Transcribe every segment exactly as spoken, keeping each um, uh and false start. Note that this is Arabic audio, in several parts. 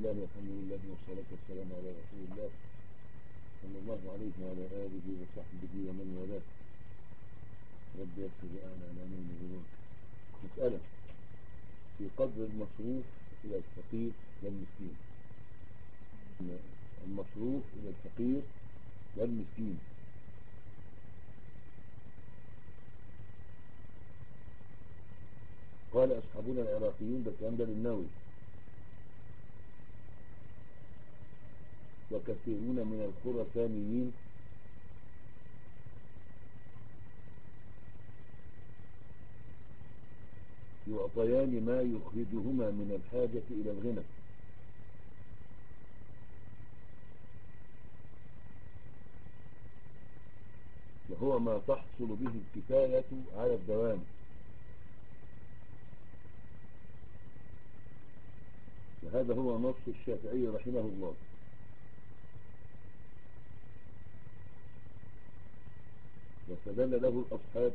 الله والحمد لله والصلاة والسلام على رسول الله صلى الله عليه وعلى آله وصحبه ومن والاه. رب يسر وأعلى على من يريدون. مسألة في قدر المصروف إلى الفقير والمسكين. المصروف إلى الفقير والمسكين. قال أصحابنا العراقيون ده الكلام ده للنووي: وكثيرون من الخرسانيين يعطيان ما يخرجهما من الحاجة إلى الغنى، وهو ما تحصل به الكفاية على الدوام، وهذا هو نص الشافعي رحمه الله. واستدل له الأصحاب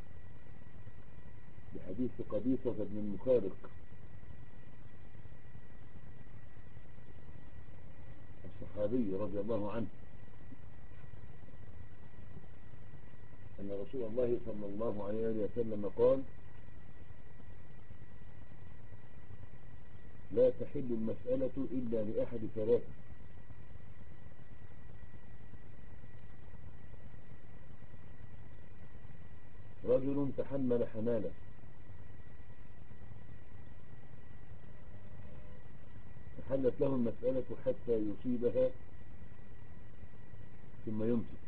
بحديث قبيصة بن المخارق الصحابي رضي الله عنه أن رسول الله صلى الله عليه وسلم قال: لا تحل المسألة إلا لأحد ثلاثة: رجل تحمل حمالة فحلت له المسألة حتى يصيبها ثم يمسك،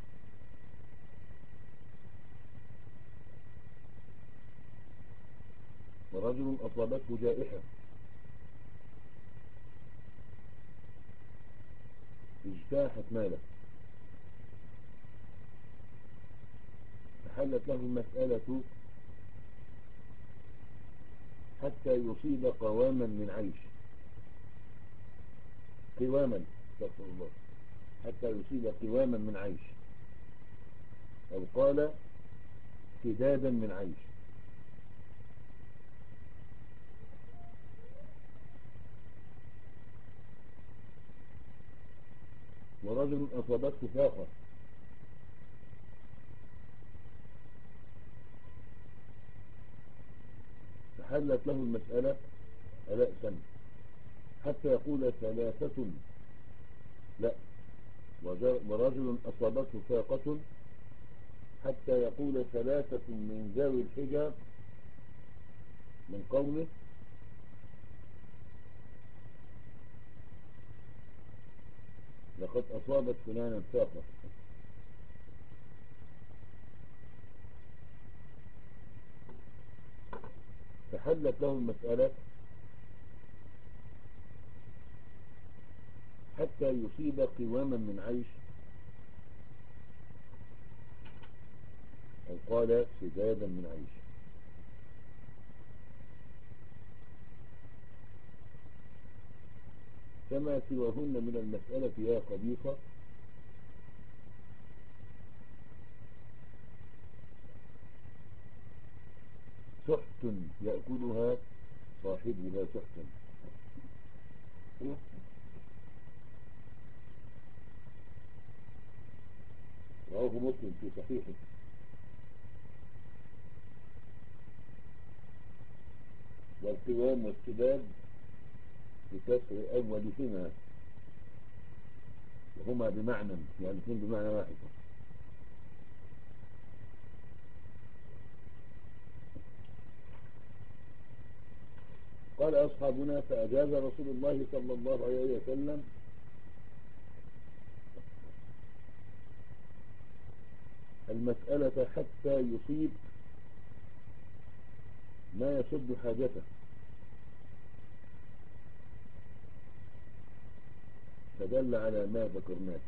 ورجل أصابته جائحة اجتاحت ماله فحلت له المسألة حتى يصيب قواما من عيش قواما استغفر الله حتى يصيب قواما من عيش، أو قال سدادا من عيش. ورجل أصابته فاقة فحلت له المسألة رأسا حتى يقول ثلاثة لا، ورجل أصابته فاقة حتى يقول ثلاثة من ذوي الحجر من قومه لقد أصابت فلانا فاقة. فحلت له المسألة حتى يصيب قواما من عيش، أو قال سدادا من عيش. كما سواهن من المسألة يا قبيصة سحت يأكلها صاحبها سحتا. رواه مسلم في صحيحه. والقوام والسداد بكسر أولهما، وهما بمعنى يعني اثنين بمعنى واحد. قال أصحابنا: فأجاز رسول الله صلى الله عليه وسلم المسألة حتى يصيب ما يسد حاجته، فدل على ما ذكرناه.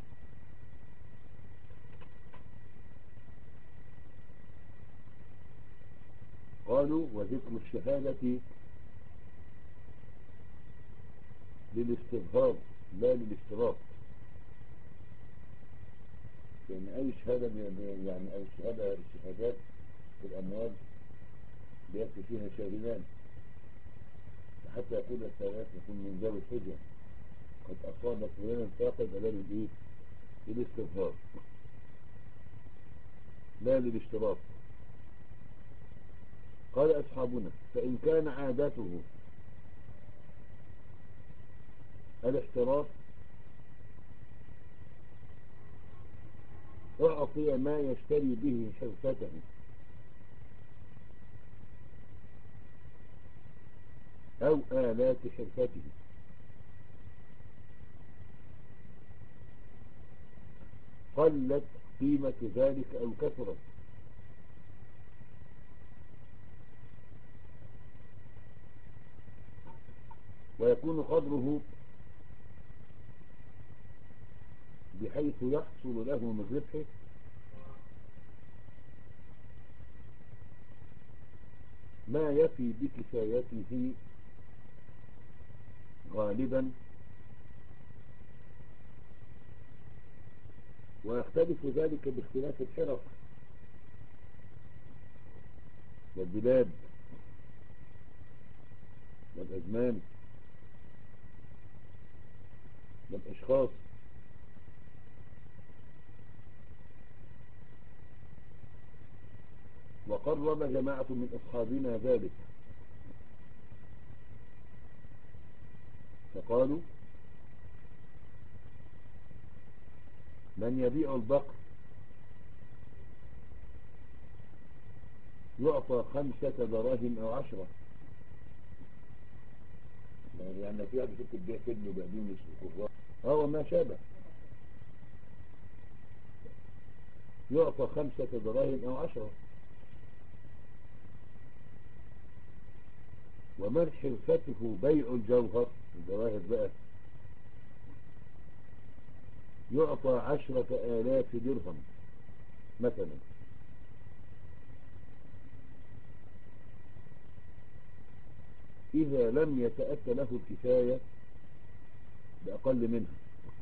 قالوا: وذكر الشهادة للاستظهار لا للاشتراط، لأن أي شهادة يعني أي شهادة الشهادات في الأموال بيأتي فيها شاهدان، حتى يقول السائلات يكون من ذوي الحجة قد أصابت فلانا فاقد ألا للإيه؟ للاستظهار لا للاشتراط. قال أصحابنا فإن كان عادته الاحتراف أعطي ما يشتري به حرفته أو آلات حرفته قلت قيمة ذلك أو كثرت، ويكون قدره بحيث يحصل له من ربحه ما يفي بكفايته غالبا، ويختلف ذلك باختلاف الحرف والبلاد والأزمان والأشخاص. وقرب جماعة من أصحابنا ذلك فقالوا من يبيع البقر يعطى خمسة دراهم أو عشرة، يعني في واحد يفك البيع كدن وبقدونس وكفار اه وما شابه يعطى خمسة دراهم أو عشرة. ومن حرفته بيع الجوهر الجواهر بقى يعطى عشرة آلاف درهم مثلا، إذا لم يتأتى له الكفاية بأقل منها.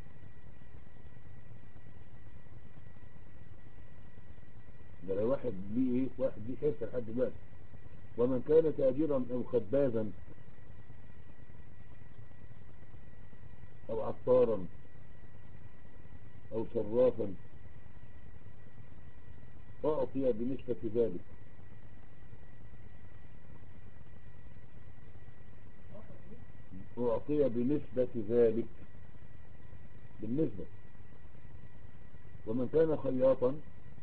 ده لو واحد ليه ايه واحد ليه حرفة لحد دلوقتي. ومن كان تاجرا أو خبازا أو عطارا أو صرافا أعطي بنسبة ذلك، أعطي بنسبة ذلك بالنسبة. ومن كان خياطا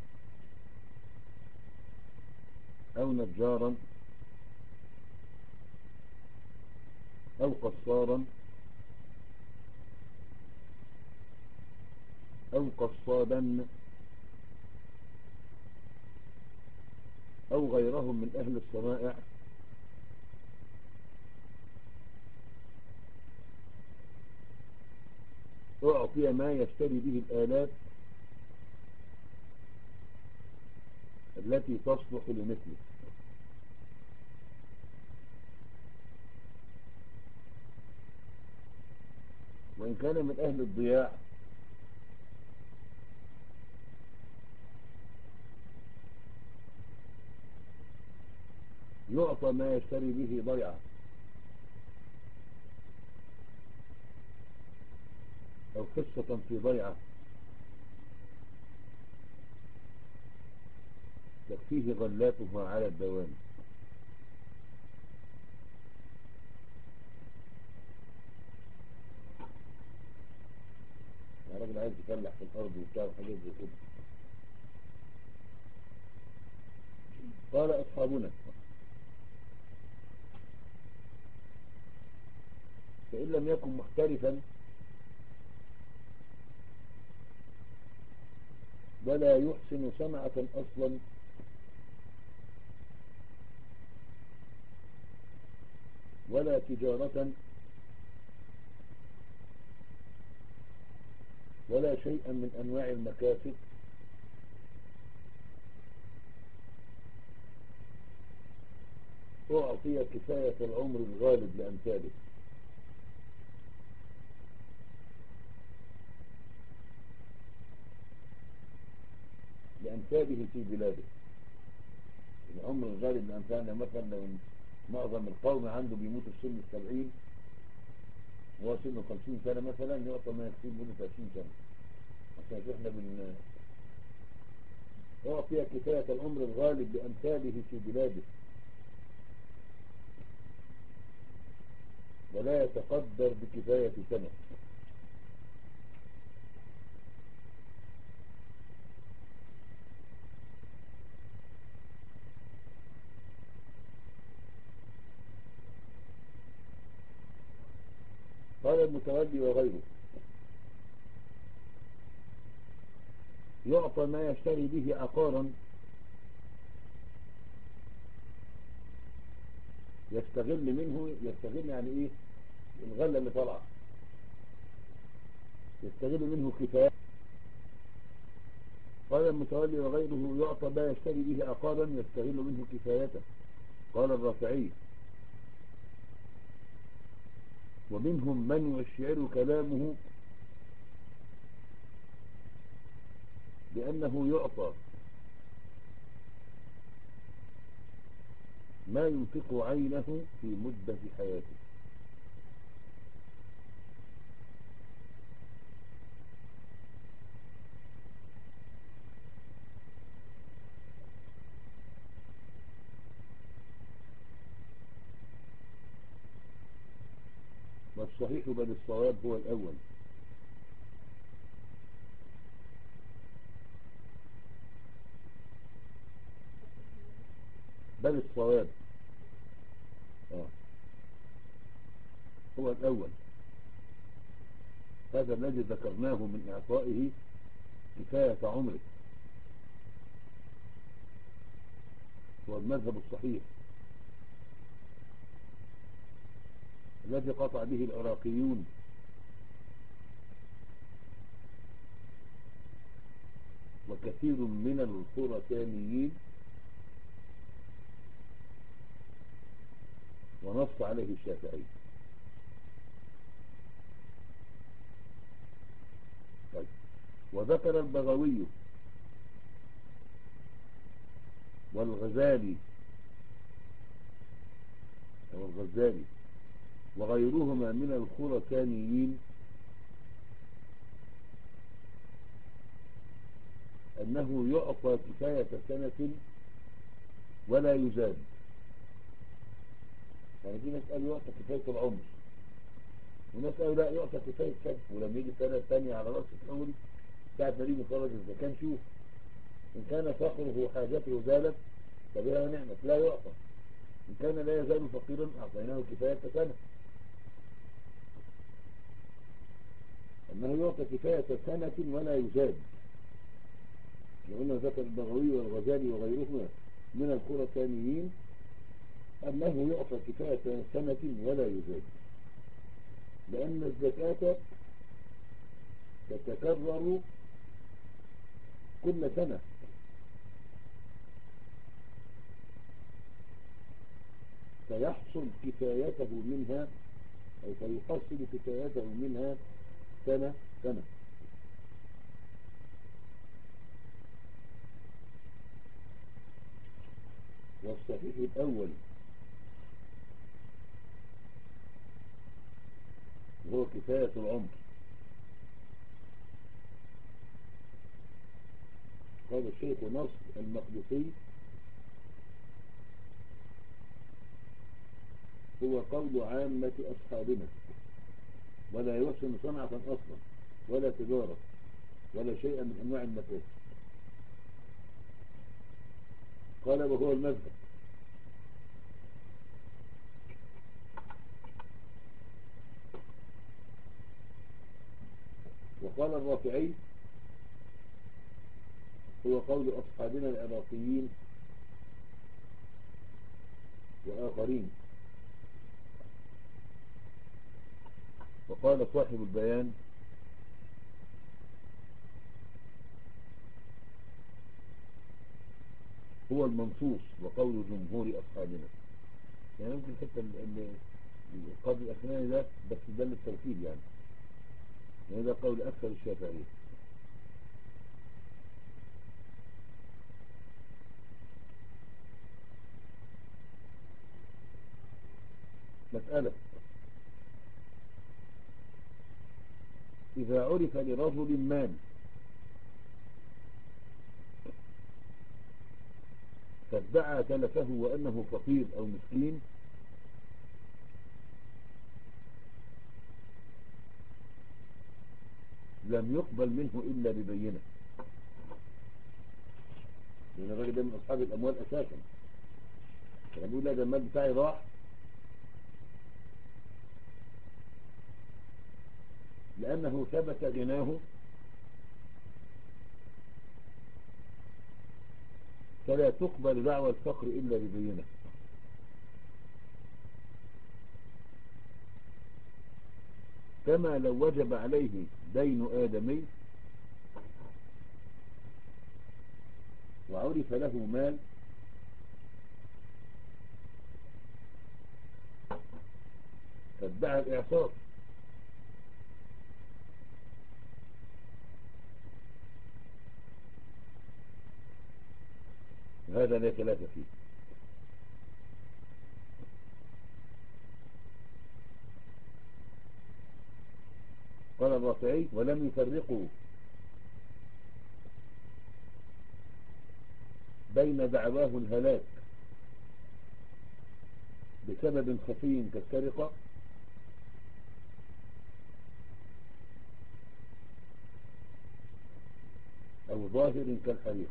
أو نجارا أو قصارا أو قصابا أو غيرهم من أهل الصنائع أعطي ما يشتري به الآلات التي تصلح لمثله. وإن كان من أهل الضياع يعطى ما يشتري به ضيعة أو حصة في ضيعة تكفيه غلاتها على الدوام. يعني راجل عايز يفلح في الأرض وبتاع وحاجات زي كده. قال أصحابنا فإن لم يكن محترفا ولا يحسن صنعة أصلا ولا تجارة ولا شيئا من أنواع المكاسب أعطي كفاية العمر الغالب لأمثاله لأمثاله في بلاده. العمر الغالب لأمثالنا مثلا لو معظم القوم عنده بيموت في سن السبعين وهو سنه خمسين سنة مثلا، يعطى ما يكفيه مدة عشرين سنة، عشان احنا بن أعطي كفاية العمر الغالب بأمثاله في بلاده، ولا يتقدر بكفاية سنة. قال المتولي وغيره يعطى ما يشتري به عقارا يستغل منه، يستغل يعني ايه؟ الغلة اللي طالعة يستغل منه كفاية. قال المتولي وغيره يعطى ما يشتري به عقارا يستغل منه كفايته. قال الرافعي ومنهم من يشعر كلامه بأنه يعطى ما ينفق عينه في مدة حياته. والصحيح بل الصواب هو الأول. بل الصواب آه. هو الأول، هذا الذي ذكرناه من إعطائه كفاية عمره هو المذهب الصحيح الذي قطع به العراقيون وكثير من الخرسانيين، ونص عليه الشافعي. طيب. وذكر البغوي والغزالي أو الغزالي وغيرهما من الخرسانيين أنه يعطى كفاية سنة ولا يزاد. يعني في ناس قالوا يعطى كفاية العمر، وناس قالوا لا يعطى كفاية سنة، ولما يجي السنة الثانية على رأس الحول ساعة ما يجي خرج الزكاة نشوف إن كان فقره حاجته زالت فبها ونعمت لا يعطى، إن كان لا يزال فقيرا أعطيناه كفاية سنة. أنه يعطى كفاية سنة ولا يزاد. قلنا ذكر البغوي والغزالي وغيرهما من الخرسانيين أنه يعطى كفاية سنة ولا يزاد، لأن الزكاة تتكرر كل سنة، فيحصل كفايته منها أو فيحصل كفايته منها سنة سنة. والصحيح الأول هو كفاية العمر. قال الشيخ نصر المقدسي هو قول عامة أصحابنا، ولا يحسن صنعة أصلا ولا تجارة ولا شيء من أنواع المكاسب. قال وهو المذهب. وقال الرافعي هو قول أصحابنا العراقيين وآخرين. وقال صاحب البيان هو المنصوص وقول جمهور أصحابنا. يعني ممكن حتى القاضي الأخراني ده بس ده للتوكيد، يعني يعني ده قول أكثر الشافعية. مسألة: إذا عرف لرجل مال فادعى تلفه وأنه فقير أو مسكين، لم يقبل منه إلا ببينة، لأن الراجل ده من أصحاب الأموال أساسا. يعني بيقول: لا، ده المال بتاعي راح لأنه ثبت غناه، فلا تقبل دعوى الفقر إلا ببينة. كما لو وجب عليه دين آدمي وعرف له مال فادعى الإعصار، هذا لا خلاف فيه. قال الرافعي: ولم يفرقوا بين دعواه الهلاك بسبب خفي كالسرقة أو ظاهر كالحريق.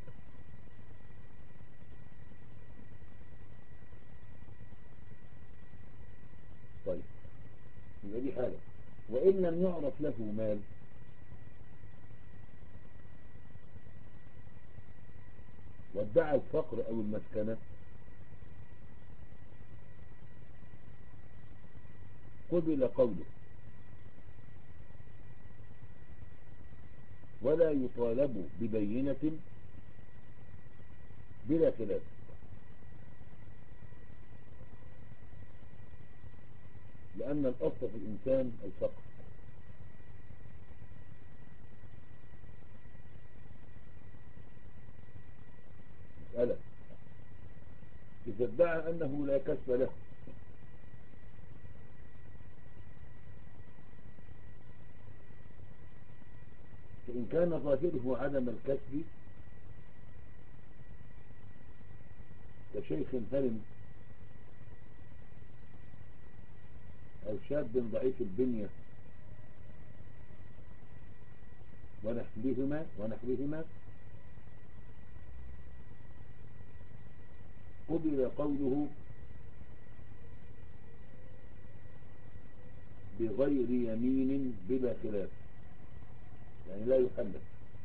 طيب، يبقى دي حالة. وإن لم يعرف له مال وادعى الفقر أو المسكنة قبل قوله ولا يطالب ببينة بلا خلاف، لأن الأصل في الإنسان الفقر. مسألة: إذا ادعى أنه لا كسب له فإن كان ظاهره عدم الكسب كشيخ هرم أو شاب ضعيف البنية ونحوهما ونحوهما قبل قوله بغير يمين بلا خلاف، يعني لا يحلف،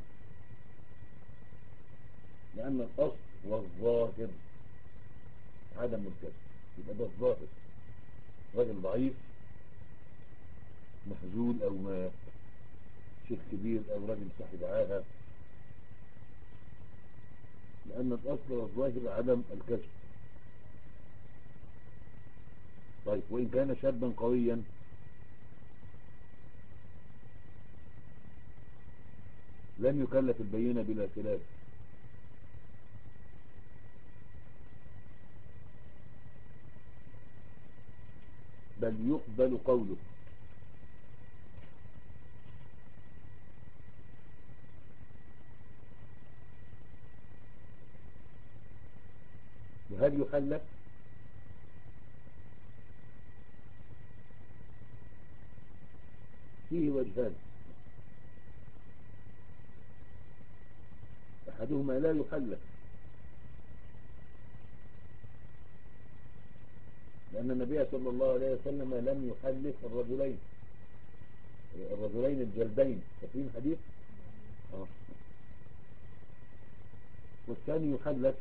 لأن الأصل والظاهر عدم الكسب. يبقى ده الظاهر، راجل ضعيف مهزول أو ما شيخ كبير أو راجل صاحب عاهة، لأن الأصل والظاهر عدم الكسب. طيب، وإن كان شابا قويا لم يكلف البينة بلا خلاف، بل يقبل قوله. وهل يحلف؟ فيه وجهان: أحدهما لا يحلف، لأن النبي صلى الله عليه وسلم لم يحلف الرجلين الرجلين الجلدين، فاكرين حديث؟ آه. والثاني يحلف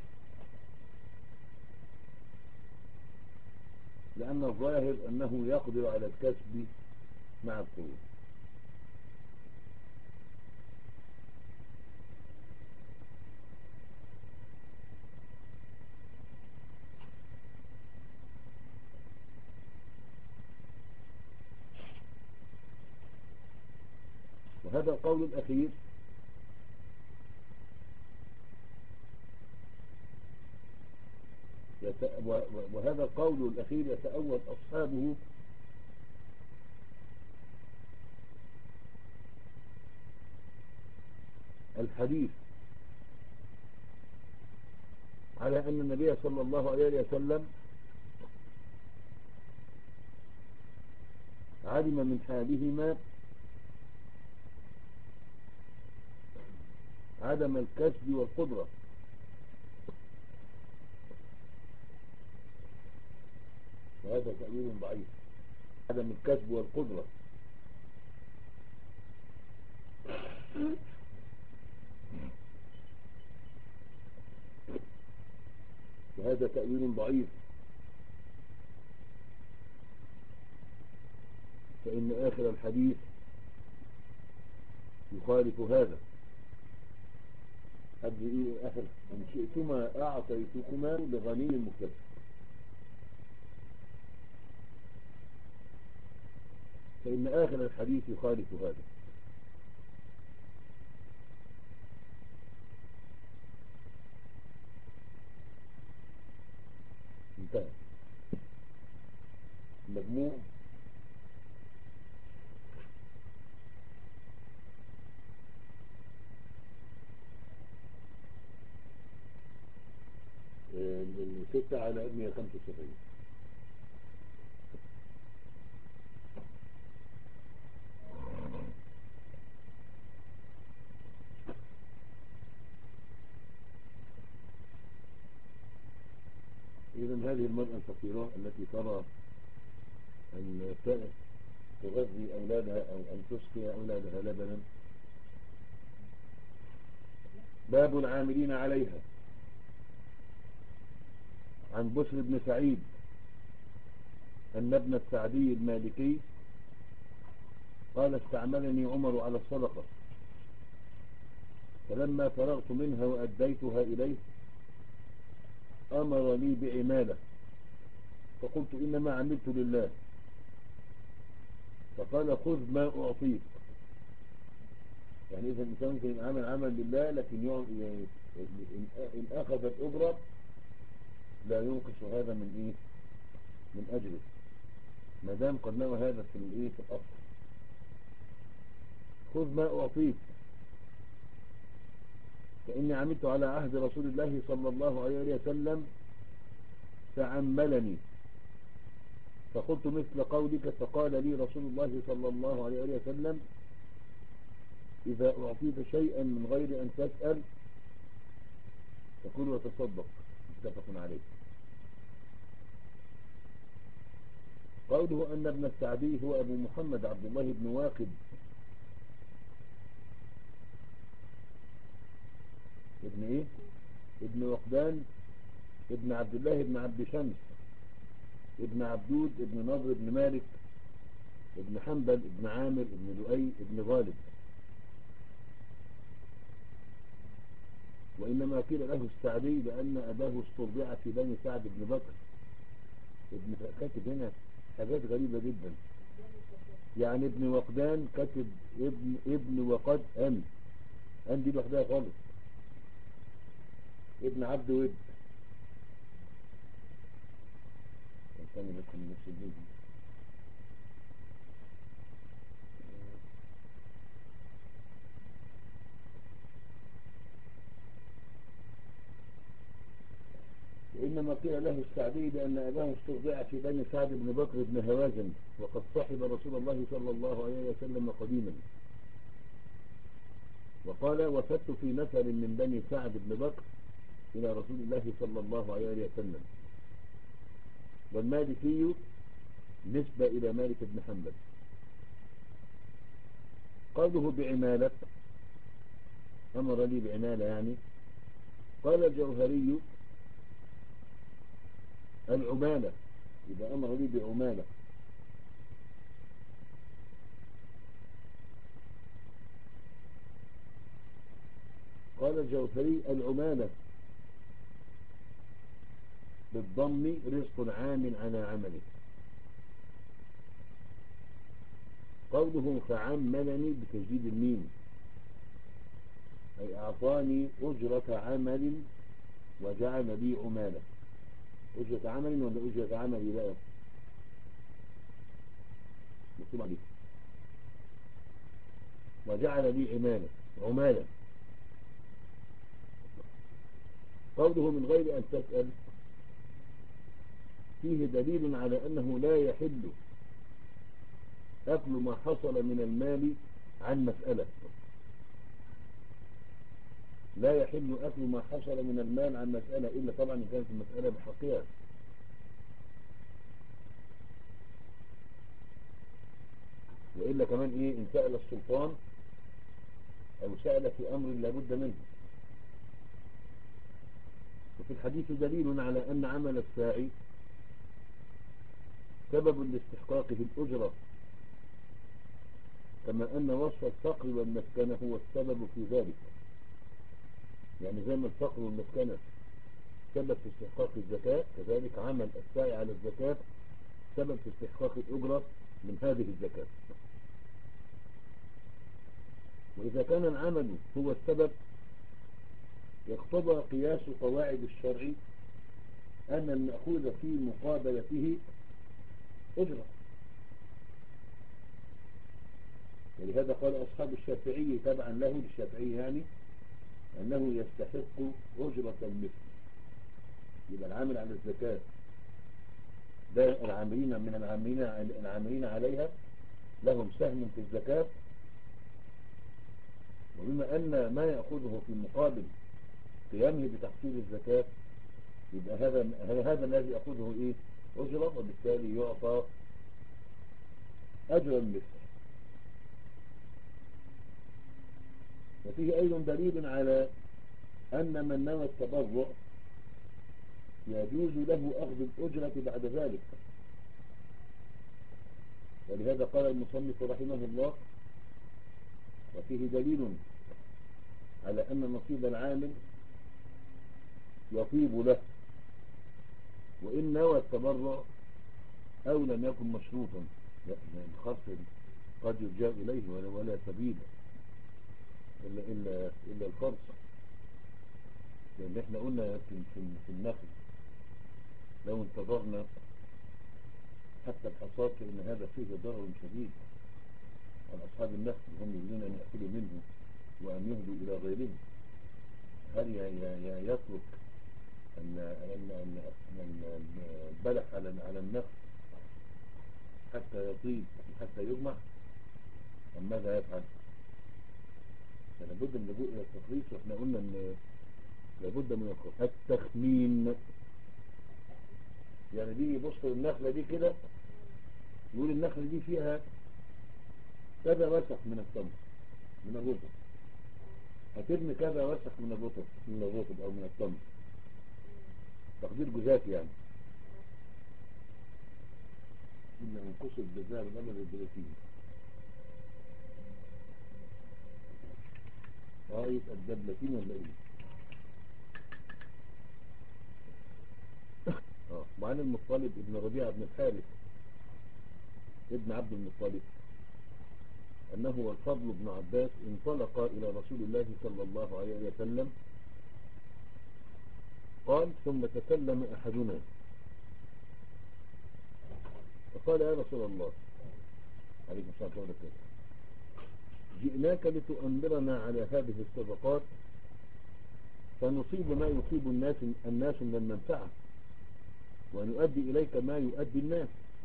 لأن الظاهر أنه يقدر على الكسب مع القوة. وهذا القول الأخير وهذا القول الأخير يتأول أصحابه الحديث على أن النبي صلى الله عليه وسلم علم من حالهما عدم الكسب والقدرة، وهذا تأويل ضعيف. عدم الكسب والقدرة وهذا تأويل ضعيف، فإن آخر الحديث يخالف هذا. آخر إن شئتما أعطيتكما لغني مكتسب. فإن آخر الحديث يخالف هذا. انتهى المجموع. ستة على مئة وخمسة وسبعين. إذن هذه المرأة الفقيرة التي ترى أن تغذي أولادها أو أن تسقي أولادها لبنا. باب العاملين عليها. عن بشر بن سعيد أن ابن السعدي المالكي قال استعملني عمر على الصدقة، فلما فرغت منها وأديتها إليه أمرني بعمالة، فقلت إنما عملت لله، فقال خذ ما أعطيك. يعني إذا الإنسان ممكن يعمل عمل لله، لكن يعني إن أخذ الأجرة لا ينقص هذا من إيه من أجله، ما دام قد نوى هذا في الإيه في الأصل. خذ ما أعطيك فإني عملت على عهد رسول الله صلى الله عليه وسلم فعملني، فقلت مثل قولك، فقال لي رسول الله صلى الله عليه وسلم إذا أعطيت شيئا من غير أن تسأل فكل وتصدق. متفق عليه. قوله أن ابن السعدي هو أبو محمد عبد الله بن واقد ابن إيه ابن وقدان ابن عبد الله ابن عبد شمس ابن عبدود ابن نضر ابن مالك ابن حنبل ابن عامر ابن لؤي ابن غالب. وإنما قيل له السعدي لأن أباه استرضع في بني سعد بن بكر. ابن كاتب هنا حاجات غريبة جدا، يعني ابن وقدان كاتب ابن ابن وقد أن أن دي لوحدها خالص. ابن عبد ود استنى بس من نفس الجنة. وإنما قيل له السعدي لأن أباه استرضع في بني سعد بن بكر بن هوازن، وقد صحب رسول الله صلى الله عليه وسلم قديما. وقال وفدت في نفر من بني سعد بن بكر إلى رسول الله صلى الله عليه وسلم. والمالكي نسبة إلى مالك بن حنبل. قوله بعمالة أمر لي بعمالة يعني. قال الجوهري العمالة إذا أمر لي بعمالة. قال الجوهري العمالة بالضم رزق عام على عمله. قوله فعملني بتجديد الميم أي أعطاني أجرة عمل وجعل لي عمالة. أجرة عمل ولا أجرة عمل بقى؟ مكتوب عليه وجعل لي عمالة عمالة. قوله من غير أن تسأل فيه دليل على أنه لا يحل أكل ما حصل من المال عن مسألة. لا يحل أكل ما حصل من المال عن مسألة إلا طبعا إن كانت المسألة بحقها، وإلا كمان إيه إن سأل السلطان أو سأل في أمر لابد منه. وفي الحديث دليل على أن عمل الساعي سبب لاستحقاقه الأجرة، كما أن وصف الفقر والمسكنة هو السبب في ذلك. يعني زي ما الفقر والمسكنة سبب في استحقاق الزكاة، كذلك عمل الساعي على الزكاة سبب في استحقاق الأجرة من هذه الزكاة. وإذا كان العمل هو السبب يقتضى قياس قواعد الشرع أن المأخوذ في مقابلته أجرة. ولهذا قال أصحاب الشافعي تبعا له للشافعي يعني أنه يستحق أجرة المثل. يبقى العامل على الزكاة ده العاملين من العاملين العاملين عليها لهم سهم في الزكاة، وبما أن ما يأخذه في مقابل قيامه بتحصيل الزكاة يبقى هذا هذا الذي يأخذه إيه أجرة، وبالتالي يعطى أجر المثل. وفيه أيضا دليل على أن من نوى التبرع يجوز له أخذ الأجرة بعد ذلك. ولهذا قال المصنف رحمه الله وفيه دليل على أن نصيب العامل يطيب له وإن نوى التبرع أو لم يكن مشروطا. الخرص قد يرجع إليه ولا, ولا سبيل إلا, إلا, إلا الخرص، لأن احنا قلنا في, في, في النخل لو انتظرنا حتى الحصاد فإن هذا فيه ضرر شديد على أصحاب النخل، هم يريدون أن يأكلوا منه وأن يهدوا إلى غيرهم. هل يترك البلح على النخل حتى يطيب حتى يجمع أم ماذا يفعل؟ فلابد من اللجوء إلى التخليص. وإحنا قلنا أن لابد من التخمين. يعني دي يبص النخلة دي كده يقول النخلة دي فيها كذا وسخ من التمر من الرطب، هترمي كذا وسخ من الرطب من الرطب أو من التمر، تقدير جزافي يعني. إن أنقص الجزاء بالأمر الجزافي اه يبقى الدبلتين ولا ايه؟ اه وعن المطلب ابن ربيعة بن الحارث ابن عبد المطلب أنه والفضل بن عباس انطلق إلى رسول الله صلى الله عليه وسلم قال ثم تكلم أحدنا فقال يا رسول الله عليكم السلام ورحمة الله جئناك لتؤمرنا على هذه الصدقات فنصيب ما يصيب الناس الناس من المنفعة ونؤدي إليك ما يؤدي الناس.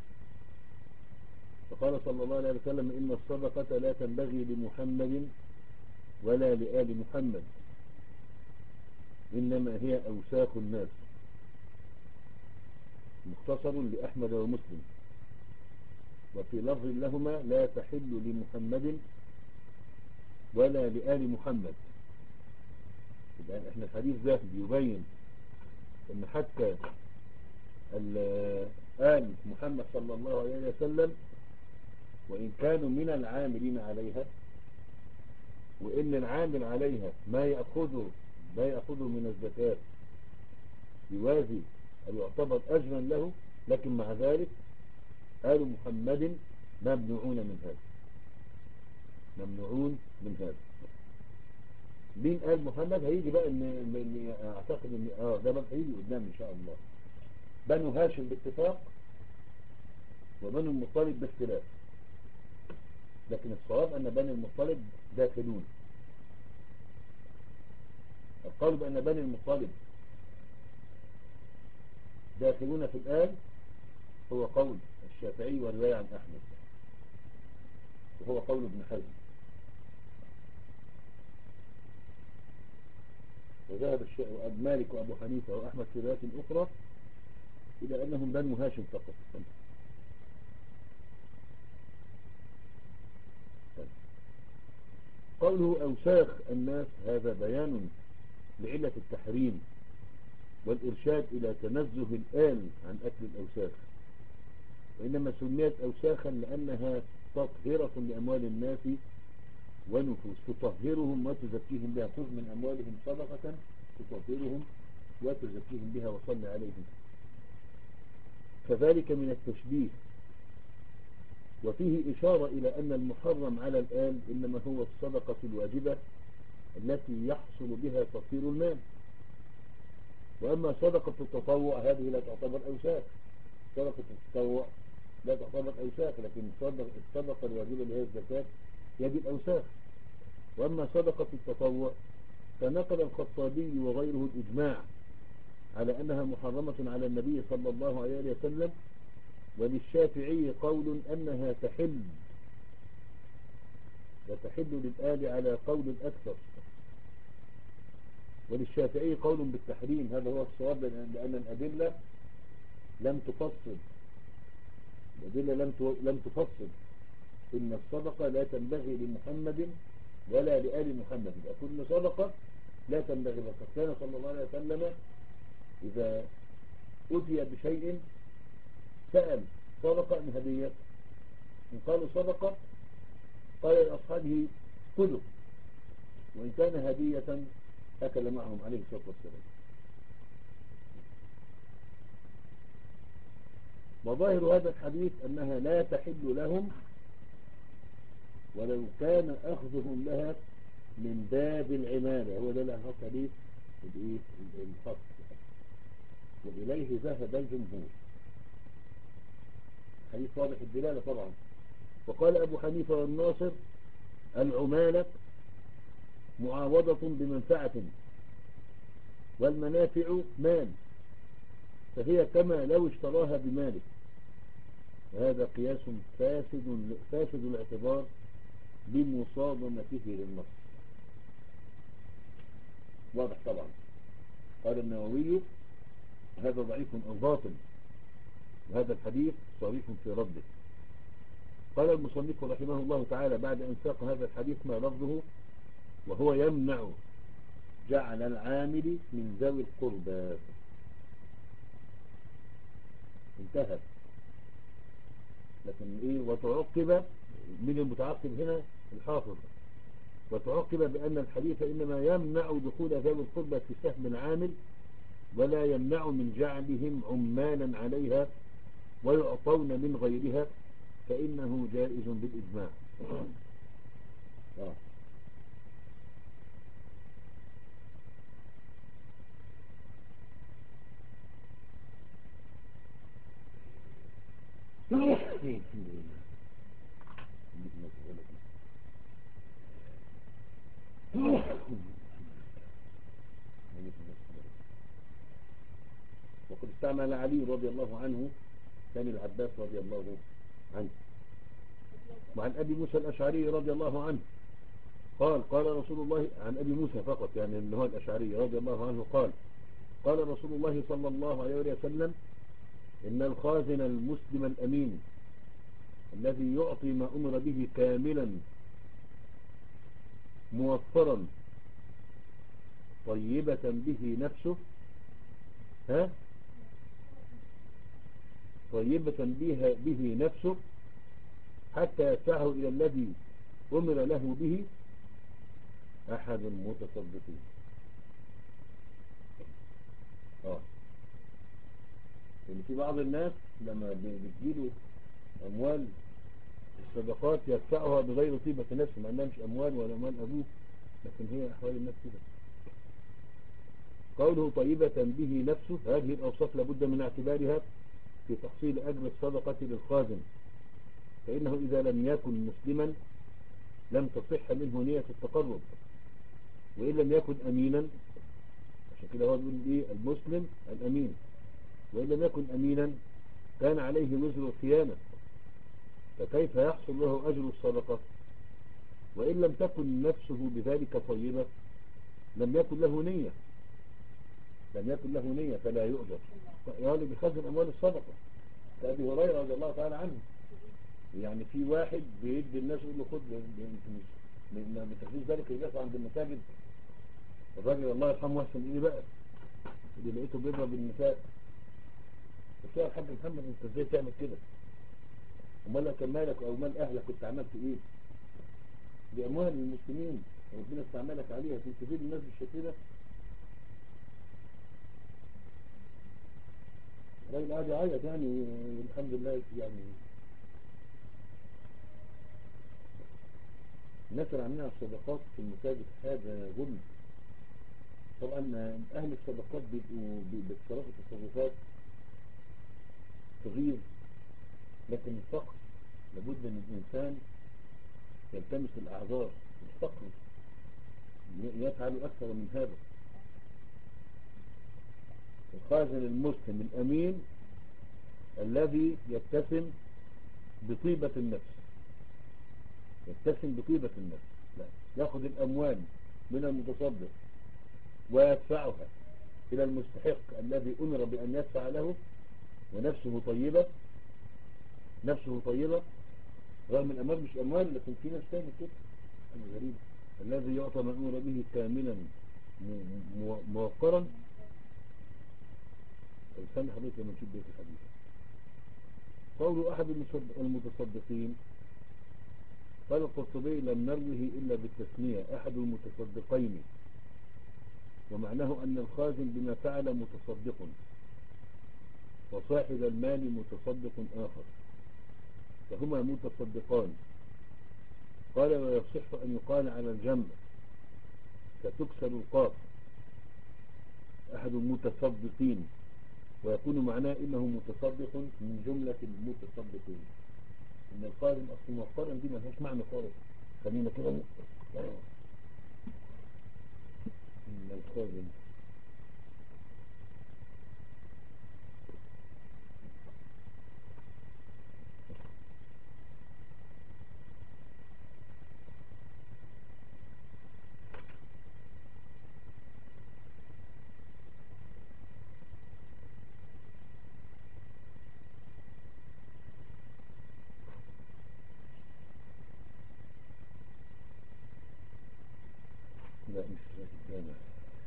فقال صلى الله عليه وسلم إن الصدقة لا تنبغي لمحمد ولا لآل محمد إنما هي أوساخ الناس. مختصر لأحمد ومسلم. وفي لفظ لهما لا تحل لمحمد ولا لآل محمد. يبقى احنا الحديث ده بيبين ان حتى آل محمد صلى الله عليه وسلم وإن كانوا من العاملين عليها وإن العامل عليها ما يأخذه ما يأخذه من الزكاة يوازي أو يعتبر أجرا له، لكن مع ذلك آل محمد ممنوعون من هذا ممنوعون من هذا. مين آل محمد هيجي بقى ان, إن اعتقد ان اه ده بقى هيجي قدام ان شاء الله. بنو هاشم باتفاق وبنو المطلب باختلاف، لكن الصواب أن بني المطلب داخلون. القول بأن بني المطلب داخلون في الآل هو قول الشافعي والرواية عن أحمد، وهو قول ابن حزم. وذهب مالك وأبو حنيفة وأحمد في روايات أخرى إلى أنهم بنو هاشم فقط. قوله أوساخ الناس هذا بيان لعلة التحريم والإرشاد إلى تنزه الآل عن أكل الأوساخ، وإنما سميت أوساخا لأنها تطهرة لأموال الناس ونفوس، تطهرهم وتزكيهم بها. خذ من أموالهم صدقة تطهرهم وتزكيهم بها وصل عليهم. كذلك من التشبيه. وفيه إشارة إلى أن المحرم على الآل إنما هو الصدقة الواجبة التي يحصل بها تطهير المال، وأما صدقة التطوع هذه لا تعتبر أوساخ. صدقة التطوع لا تعتبر أوساخ، لكن الصدقة الواجبة اللي هي الزكاة هي دي الأوساخ. وأما صدقة التطوع فنقل الخطابي وغيره الإجماع على أنها محرمة على النبي صلى الله عليه وسلم، وللشافعي قول أنها تحل وتحل للآل على قول الأكثر، وللشافعي قول بالتحريم. هذا هو الصواب، لأن الأدلة لم تفصل الأدلة لم لم تفصل إن الصدقة لا تنبغي لمحمد ولا لآل محمد، كل صدقة لا تنبغي. وقد كان صلى الله عليه وسلم إذا أتي بشيء سأل صدقة أم هدية؟ إن قالوا صدقة قال لأصحابه كلوا، وإن كان هدية أكل معهم عليه الصلاة والسلام. وظاهر هذا الحديث أنها لا تحل لهم ولو كان أخذهم لها من باب العمالة. هو ده اللي هنحط عليه الخط، وإليه ذهب الجمهور. حديث واضح الدلالة طبعا. وقال أبو حنيفة والناصر العمالة معاوضة بمنفعة، والمنافع مال، فهي كما لو اشتراها بماله. وهذا قياس فاسد فاسد الاعتبار بمصادمته للنص. واضح طبعا. قال النووي هذا ضعيف أو باطل، وهذا الحديث صريح في رده. قال المصنف رحمه الله تعالى بعد أن ساق هذا الحديث ما لفظه: وهو يمنع جعل العامل من ذوي القربى. انتهت. لكن ايه؟ وتعقب من المتعقب هنا الحافظ، وتعقب بأن الحديث إنما يمنع دخول ذوي القربى في سهم العامل، ولا يمنع من جعلهم عمالا عليها ويعطون من غيرها، فإنه جائز بالإجماع. آه. وقد استعمل علي رضي الله عنه ثاني العباس رضي الله عنه. وعن أبي موسى الأشعري رضي الله عنه قال قال رسول الله، عن أبي موسى فقط يعني اللي هو الأشعري رضي الله عنه قال قال رسول الله صلى الله عليه وسلم: إن الخازن المسلم الأمين الذي يعطي ما أمر به كاملا موفرا طيبة به نفسه ها طيبة بها به نفسه حتى يدفعه إلى الذي أمر له به أحد المتصدقين. آه يعني في بعض الناس لما بتجيله أموال الصدقات يدفعها بغير طيبة نفسه، ما عندهمش أموال ولا مال أبوه، لكن هي أحوال الناس كده. قوله طيبة به نفسه، هذه الأوصاف لابد من اعتبارها في تحصيل أجر الصدقة للخازن، فإنه إذا لم يكن مسلما لم تصح منه نية التقرب، وإن لم يكن أمينا، عشان كده هو بيقول إيه المسلم الأمين، وإن لم يكن أمينا كان عليه وزر الخيانة، فكيف يحصل له أجر الصدقة؟ وإن لم تكن نفسه بذلك طيبة لم يكن له نية لم يكن له نية فلا يؤجر، يعني بخزن أموال الصدقة كأبي هريرة رضي الله تعالى عنه. يعني في واحد بيدي الناس يقول له خد، انت مش ما بتاخدوش بالك يدافع عند المساجد، الراجل الله يرحمه احسن ايه بقى اللي لقيته بيضرب النساء، قلت له يا الحاج محمد انت ازاي تعمل كده؟ امال لو كان مالك او مال اهلك كنت عملت ايه؟ دي اموال المسلمين ربنا استعملك عليها، كنت تفيد الناس بالشكل ده؟ الراجل قاعد يعيط يعني، والحمد لله يعني الناس اللي عاملين الصدقات في المساجد هذا ظلم. طبعا اهل الصدقات بيبقوا بيتصرفوا تصرفات تغيظ، لكن الفقر لابد ان الانسان يلتمس الاعذار، الفقر يفعل اكثر من هذا. الخازن المسلم الامين الذي يتسم بطيبة النفس، يتسم بطيبة النفس، لا يأخذ الاموال من المتصدق ويدفعها الى المستحق الذي امر بان يدفع له، ونفسه طيبة، نفسه طيبة رغم الاموال مش اموال، لكن في ناس تاني كده انا غريب. الذي يعطى ما امر به كاملا موقرا. الإنسان حديث لما نشوف بيت الحديث. قول أحد المتصدقين، قال القرطبي لم نروه إلا بالتثنية أحد المتصدقين، ومعناه أن الخازن بما فعل متصدق، وصاحب المال متصدق آخر، فهما متصدقان. قال ويصح أن يقال على الجمع فتكسر القاف أحد المتصدقين، ويكون معناه إنه متصدق من جملة المتصدقين. إن القارن أصلا والقارن دي ملهاش معنى خالص، خلينا كده إن القارن لا مش الجامع.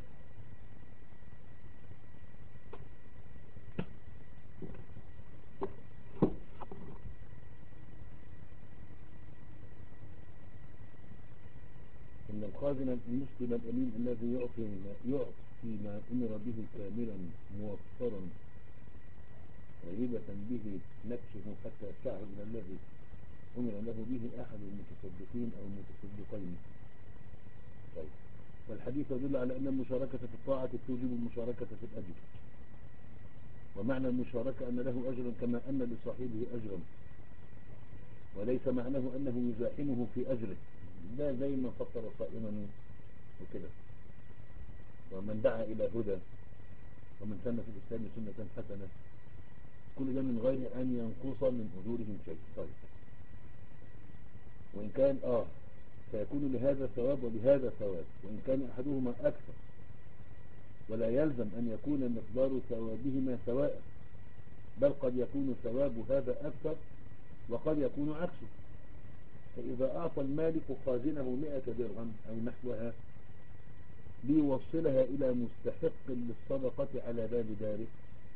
إن الخازن المسلم الأمين الذي يعطي ما, يعطي ما أمر به كاملا موفرا طيبة به نفسه حتى يدفعه إلى الذي أمر له به أحد المتصدقين أو المتصدقين. طيب، والحديث يدل على أن المشاركة في الطاعة توجب المشاركة في الأجر، ومعنى المشاركة أن له أجرا كما أن لصاحبه أجرا، وليس معناه أنه يزاحمه في أجره، لا زي من فطر صائما وكده، ومن دعا إلى هدى، ومن سن في الإسلام سنة حسنة، كل ده من غير أن ينقص من أجورهم شيء. طيب، وإن كان آه فيكون لهذا ثواب ولهذا ثواب، وإن كان أحدهما أكثر، ولا يلزم أن يكون مقدار ثوابهما سواء، بل قد يكون ثواب هذا أكثر وقد يكون عكسه. فإذا أعطى المالك خازنه مئة درهم أو نحوها ليوصلها إلى مستحق للصدقة على باب داره،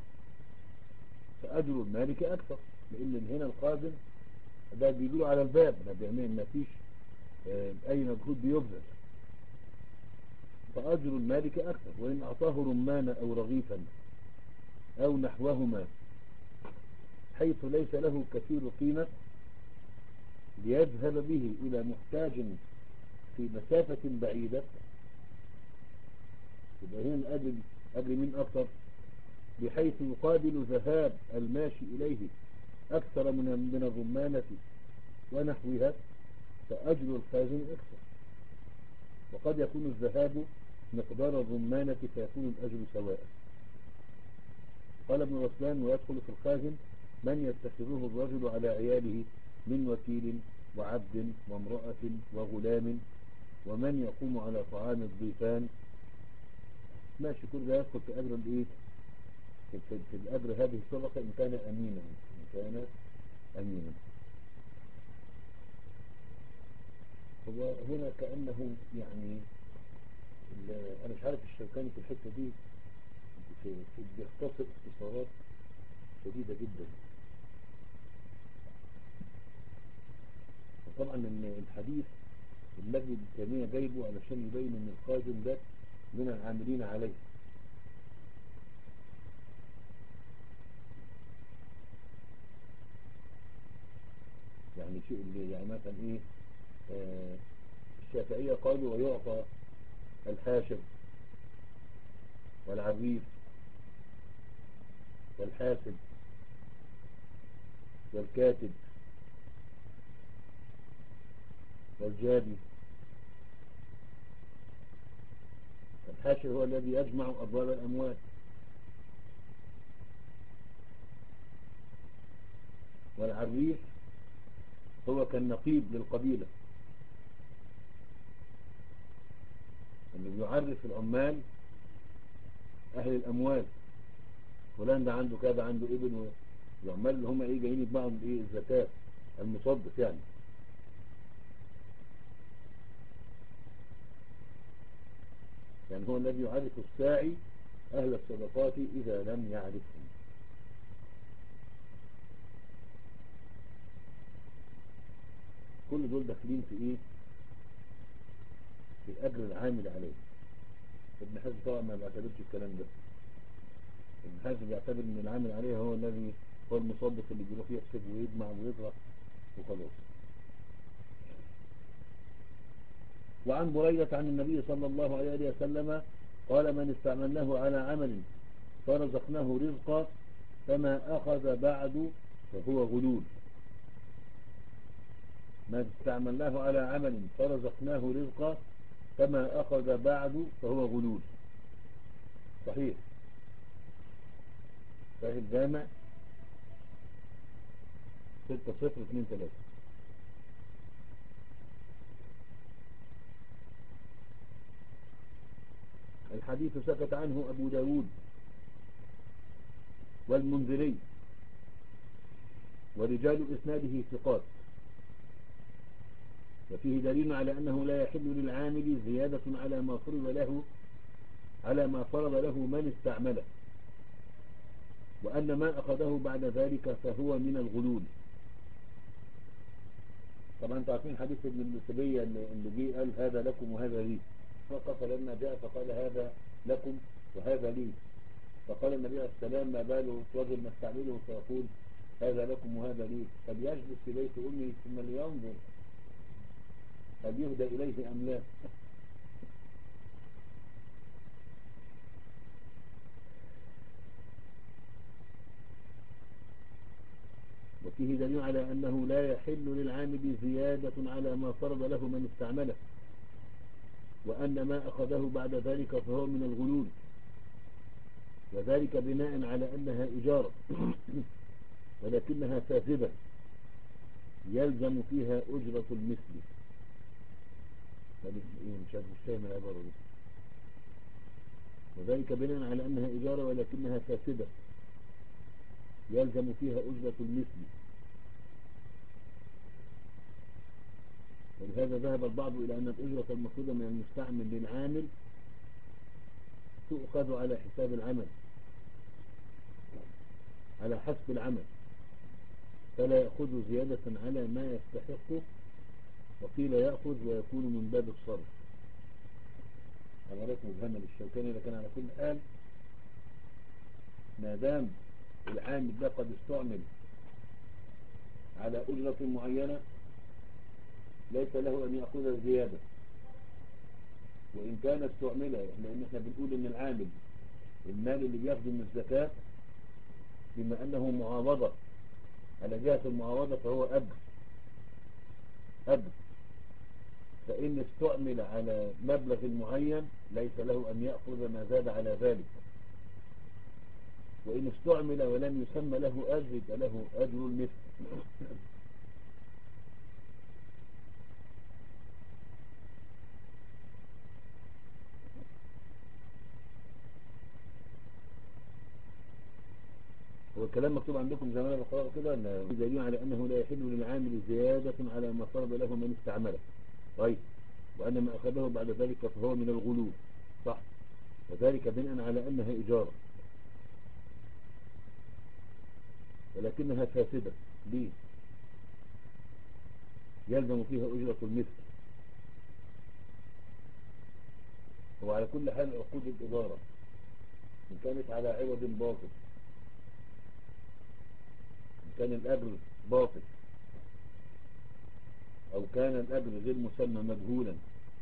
فأجر المالك أكثر، لأن هنا الخازن ده بيقولوا على الباب، ما بيعمل ما فيش أي مجهود بيبذل، فأجر المالك أكثر. وإن أعطاه رمانا أو رغيفا أو نحوهما حيث ليس له كثير قيمة ليذهب به إلى محتاج في مسافة بعيدة، يبقى هنا الأجر أجر مين أكثر؟ بحيث يقابل ذهاب الماشي إليه أكثر من من الرمانة ونحوها، فأجر الخازن أكثر. وقد يكون الذهاب مقدار الرمانة فيكون الأجر سواء. قال ابن رسلان: ويدخل في الخازن من يتخذه الرجل على عياله من وكيل وعبد وامرأة وغلام ومن يقوم على طعام الضيفان. ماشي، كل ده يدخل في أجر الإيه؟ في, في, في الأجر هذه الصدقة إن كان أمينا إن كان أمينا. هو هنا كأنه يعني أنا مش عارف الشوكاني في الحتة دي في في بيختصر اختصارات شديدة جدا. وطبعا الحديث الذي ابن تيمية جايبه علشان يبين ان الخازن ده من العاملين عليه. يعني شيء اللي يعني مثلا ايه، آه الشافعية قالوا: ويعطى الحاشر والعريف والحاسب والكاتب والجابي. الحاشر هو الذي يجمع أبواب الأموال، والعريف هو كالنقيب للقبيلة اللي يعرف العمال أهل الأموال، فلان ده عنده كذا، عنده ابن. والعمال اللي هم ايه جايين يتبعوا ايه الزكاة، المصدق يعني. يعني هو الذي يعرف الساعي أهل الصدقات إذا لم يعرفهم. كل دول داخلين في ايه؟ في أجر العامل عليه. ابن حزم طبعا ما بيعتبرش الكلام ده. ابن حزم بيعتبر ان العامل عليه هو الذي هو المصدق اللي بيروح يحسب ويجمع ويطرح وخلاص. وعن بريدة عن النبي صلى الله عليه وسلم قال: من استعملناه على عمل فرزقناه رزقا فما أخذ بعد فهو غلول. من استعملناه على عمل فرزقناه رزقا فما أخذ بعد فهو غلول. صحيح، صحيح الجامع ستة صفر اثنين ثلاثة. الحديث سكت عنه أبو داود والمنذري ورجال إسناده ثقات، وفيه دليل على أنه لا يحل للعامل زيادة على ما فرض له على ما فرض له من استعمله، وأن ما أخذه بعد ذلك فهو من الغلول. طبعا انتوا عارفين حديث ابن المسيبية اللي جه قال: هذا لكم وهذا لي. فقط لما جاء فقال: هذا لكم وهذا لي. فقال النبي عليه السلام: ما بال رجل نستعمله فيقول: هذا لكم وهذا لي، فليجلس في بيت أمه ثم لينظر هل يهدى إليه أم لا. وفيه دليل على أنه لا يحل للعامل زيادة على ما فرض له من استعمله، وأن ما أخذه بعد ذلك فهو من الغلول، وذلك بناء على أنها إجارة ولكنها فاسدة يلزم فيها أجرة المثل. مش فاهم العبارة دي. وذلك بناء على أنها إجارة ولكنها فاسدة يلزم فيها أجرة المثل. ولهذا ذهب البعض إلى أن الأجرة المفروضة من المستعمل للعامل تؤخذ على حساب العمل، على حسب العمل، فلا يأخذ زيادة على ما يستحقه، وقيل يأخذ ويكون من باب الصرف. عبارات مبهمة للشوكاني، لكن على كل حال ما دام العامل ده قد استعمل على أجرة معينة ليس له أن يأخذ الزيادة، وإن كان استعملها، لأن احنا بنقول إن العامل المال اللي بياخده من الزكاة بما أنه معاوضة على جهة المعاوضة فهو أجر أجر، فإن استعمل على مبلغ معين ليس له أن يأخذ ما زاد على ذلك، وإن استعمل ولم يسمى له أجر يبقى له أجر المثل. هو الكلام مكتوب عندكم زي ما انا بقرأه كده، دليل على أنه لا يحل للعامل زيادة على ما فرض له من استعمله. طيب، وأن ما أخذه بعد ذلك فهو من الغلو، صح، وذلك بناء على أنها إجارة ولكنها فاسدة. ليه؟ يلزم فيها أجرة المثل. وعلى كل حال عقود الإدارة إن كانت على عوض باطل، إن كان الأجر باطل أو كان الأجر غير مسمى مجهولا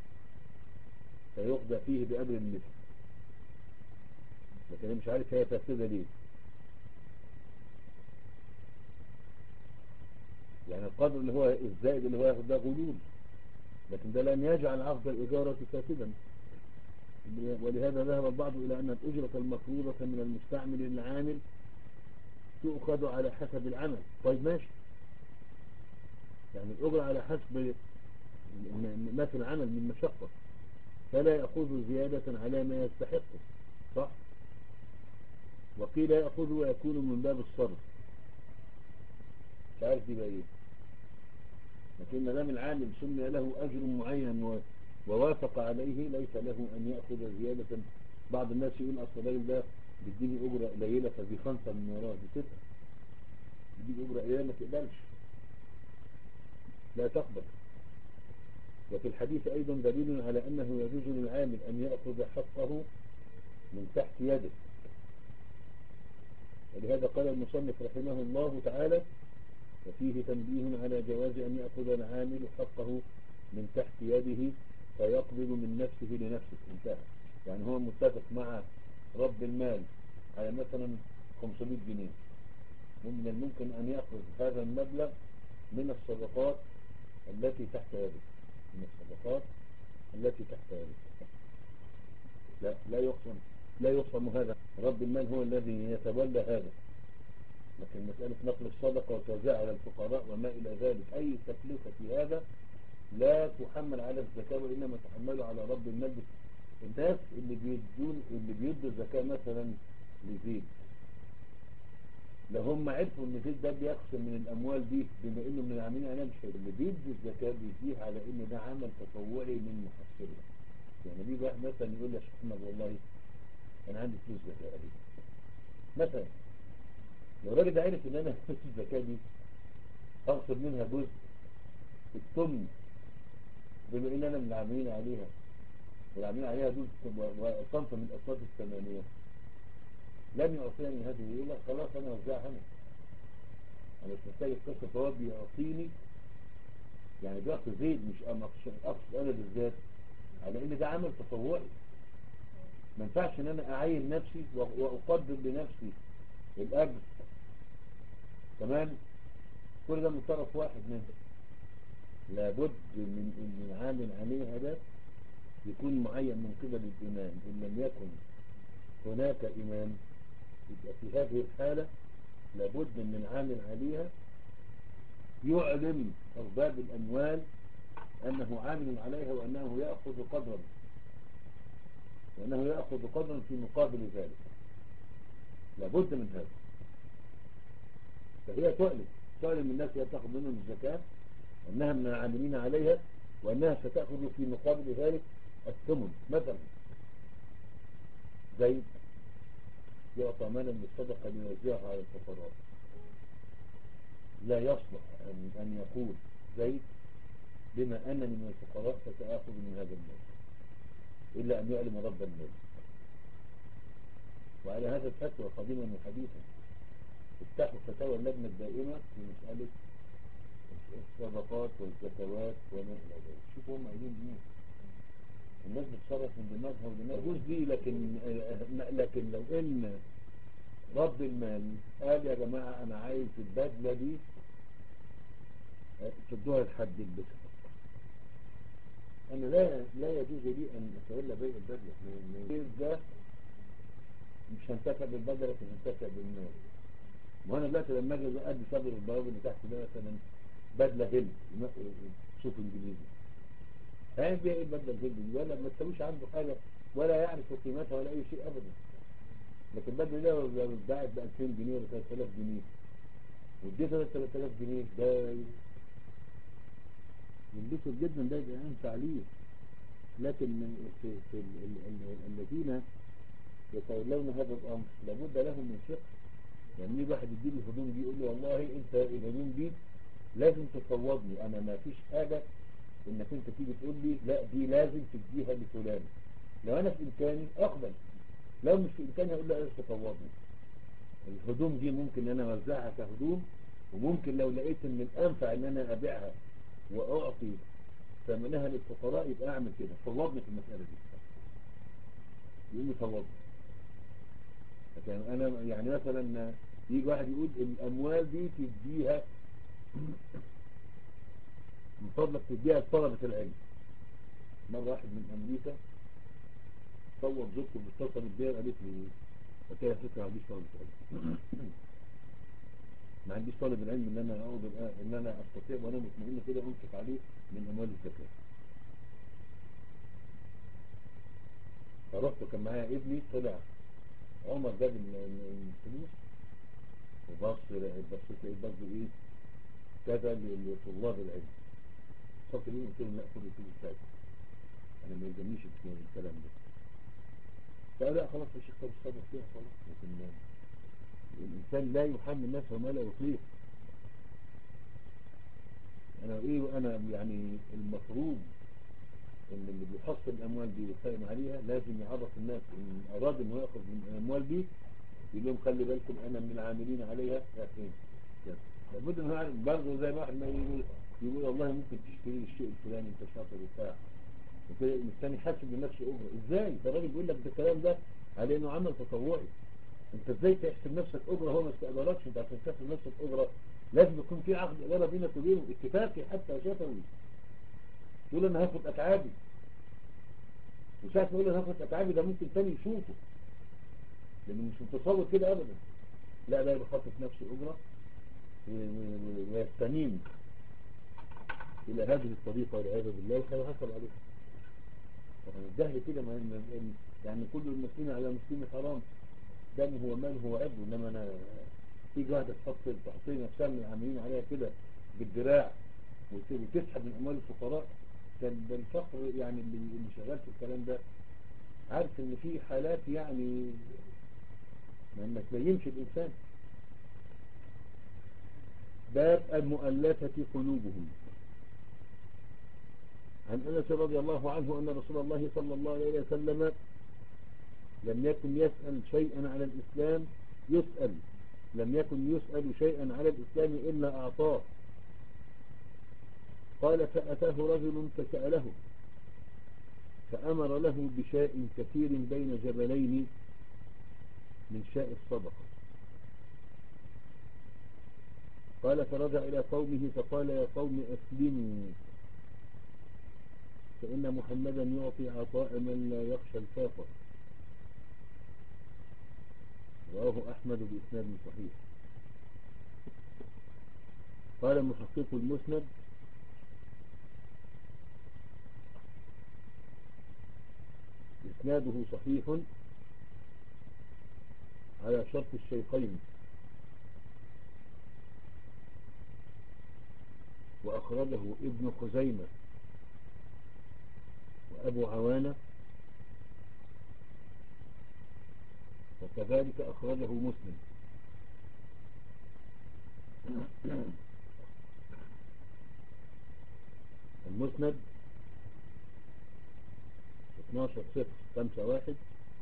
فيقضى فيه بأجر المثل. لكن مش عارف هي فاسدة ليه. يعني القدر اللي هو الزائد اللي هو ياخد ده غلول، لكن ده لن يجعل عقد الإجارة فاسدا. ولهذا ذهب البعض إلى أن الأجرة المفروضة من المستعمل للعامل تؤخذ على حسب العمل. طيب ماشي، يعني الأجرة على حسب ما في العمل من مشقة، فلا يأخذ زيادة على ما يستحقه، صح؟ وقيل يأخذ ويكون من باب الصرف. مش عارف دي بقى ايه، لكن ما دام العامل سمي له أجر معين ووافق عليه ليس له أن يأخذ زيادة. بعض الناس يقول أصل الراجل ده بيديني أجرة قليلة فدي خمسة من وراه، دي ستة، بيديني أجرة قليلة ما تقبلش، لا تقبل. وفي الحديث أيضا دليل على أنه يجوز للعامل أن يأخذ حقه من تحت يده. ولهذا قال المصنف رحمه الله تعالى: وفيه تنبيه على جواز أن يأخذ العامل حقه من تحت يده فيقبض من نفسه لنفسه. انتهى. يعني هو متفق مع رب المال على مثلا خمسمائة جنيه، ومن الممكن أن يأخذ هذا المبلغ من الصدقات التي تحت يده، من الصدقات التي تحت يده. لا لا يقسم لا يقسم هذا، رب المال هو الذي يتولى هذا. لكن مسألة نقل الصدقة وتوزيعها على الفقراء وما إلى ذلك أي تكلفة في هذا لا تحمل على الزكاة، وإنما تحمل على رب المال. الناس اللي بيدون اللي بيدوا الزكاة مثلا لزيد، لو هم عرفوا ان زيد ده بيقسم من الاموال دي بما انه من العاملين عليها، مش هيبقى اللي بيدي الزكاة بيديها على ان ده عمل تطوعي من محصلها. يعني بيجي واحد مثلا يقول لي يا شيخ محمد والله انا عندي فلوس زكاة دي مثلا، لو الراجل ده عرف ان انا فلوس الزكاة دي هغصب منها جزء الثمن بما ان انا من العاملين عليها، والعاملين عليها دول صنف من الاصناف الثمانية، لم يعطيني هذه، يقول لك خلاص انا وزعها انا انا مش محتاج القصة، فهو بيعطيني. يعني بيعطي زيد، مش اقصد انا بالذات على ان ده عمل تطوعي. ما ينفعش ان انا اعين نفسي واقدر لنفسي الاجر كمان، كل ده من طرف واحد منه. لابد من ان العامل عليها ده يكون معين من قبل الامام. ان لم يكن هناك امام يبقى في هذه الحالة لابد من العامل عليها يعلم أرباب الأموال أنه عامل عليها، وأنه يأخذ قدرا وأنه يأخذ قدرا في مقابل ذلك. لابد من هذا. فهي تعلم تعلم الناس هي تأخذ منهم الزكاة، أنها من العاملين عليها، وأنها ستأخذ في مقابل ذلك الثمن. مثلا زي يعطى مالا للصدقة ليوزعها على الفقراء، لا يصلح أن, أن يقول زيد بما أنني من الفقراء فتأخذ من هذا المال، إلا أن يعلم رب المال. وعلى هذا الفتوى قديما وحديثا افتحوا فتاوى اللجنة الدائمة في مسألة الصدقات والزكوات وما إلى ذلك. شوفوا هم قايلين إيه. الناس بتصرف من دماغها ودماغها يجوز دي، لكن لكن لو ان رب المال قال يا جماعة انا عايز البدلة دي تدوها لحد يلبسها، انا لا لا يجوز لي ان اتولى بيع البدلة. من ده مش هنتفع بالبدلة لكن هنتفع بالمال. وانا دلوقتي لما اجي ادي صدر البواب اللي تحت ده مثلا بدلة هند صوف انجليزي، هيعمل بيها ايه البدلة الهند دي؟ ولا ما تسويش عنده حاجة ولا يعرف قيمتها ولا اي شيء ابدا. لكن البدلة ده لو اتباعت ب ألفين جنيه ولا ثلاثة آلاف جنيه واديتها ثلاثة آلاف جنيه ده ينبسط جدا، ده يبقى انفع ليه. لكن في, في ال ال ال الذين يتولون هذا الامر لابد لهم من فقه. يعني يجي واحد يديله الهدوم دي يقول له والله انت الهدوم دي لازم تفوضني، انا ما فيش حاجة انك انت تيجي تقول لي لا دي لازم تديها لفلان. لو انا في امكاني اقبل، لو مش في امكاني اقول له لازم تفوضني. الهدوم دي ممكن ان انا اوزعها كهدوم، وممكن لو لقيت ان الانفع ان انا ابيعها واعطي ثمنها للفقراء يبقى اعمل كده. فوضني في المسألة دي، يقول لي فوضني. لكن انا يعني مثلا يجي واحد يقول الاموال دي تديها من فضلك تديها لطلبة العلم. مرة واحد من امريكا صور زوجته باتصل بيها قالت لي قلت لها فكرة ما عنديش طالب العلم ما عنديش طالب العلم ان انا اقعد ان انا استطيع وانا مطمئن كده انفق عليه من اموال الزكاة. فرحت وكان معايا ابني، طلع عمر جاب الفلوس وبص بصيت لقيت برضه ايه كذا لطلاب العلم. صرت ليه قلت لهم لا خد الفلوس بتاعتي انا ما يلزمنيش الكلام ده. فقال لا خلاص يا شيخ طب الصبر فيها خلاص. لكن الانسان لا يحمل نفسه ما لا يطيق. انا ايه وانا يعني المفروض ان اللي بيحصل الاموال دي ويقيم عليها لازم يعرف الناس ان اراد انه ياخذ من الاموال دي يقول لهم خلي بالكم انا من العاملين عليها فاهمين. لابد انه يعرف برضه زي ما واحد ما يقول يقول والله ممكن تشتري الشيء الفلاني انت شاطر وبتاع الثاني حاسب لنفسه اجره. ازاي ده الراجل بيقول لك ده الكلام ده على انه عمل تطوعي. انت ازاي تحسب نفسك اجره هو ما استقبلكش؟ انت عشان تحسب نفسك اجره لازم يكون في عقد اجاره بينك وبينه اتفاقي حتى شفوي. تقول انا هاخد اتعابي وساعة ما يقول انا هاخد اتعابي ده ممكن تاني يشوفه لانه مش متصور كده ابدا. لا لا يخطط نفسه اجره ويستنين الى هذه الطريقه والعياذ بالله وسيحاسب عليها. طبعا الجهل كده يعني كل المسلمين على مسلم حرام دمه وماله وعبده. انما انا تيجي واحده تحط تحطي نفسها من العاملين عليها كده بالدراع وتسحب من اموال الفقراء. كان ده الفقر يعني اللي اللي شغال في الكلام ده عارف ان في حالات يعني ما تبينش الانسان. باب المؤلفة قلوبهم. عن أنس رضي الله عنه أن رسول الله صلى الله عليه وسلم لم يكن يسأل شيئا على الإسلام يسأل لم يكن يسأل شيئا على الإسلام إلا أعطاه. قال فأتاه رجل فسأله فأمر له بشاء كثير بين جبلين من شاء الصدقة. قال فرجع إلى قومه فقال يا قوم أسلموا فإن محمدا يعطي عطاء من لا يخشى الفاقة. رواه أحمد بإسناد صحيح. قال محقق المسند إسناده صحيح على شرط الشيخين وأخرجه ابن خزيمة وأبو عوانة وكذلك أخرجه مسلم. المسند اثناشر صفر خمسة واحد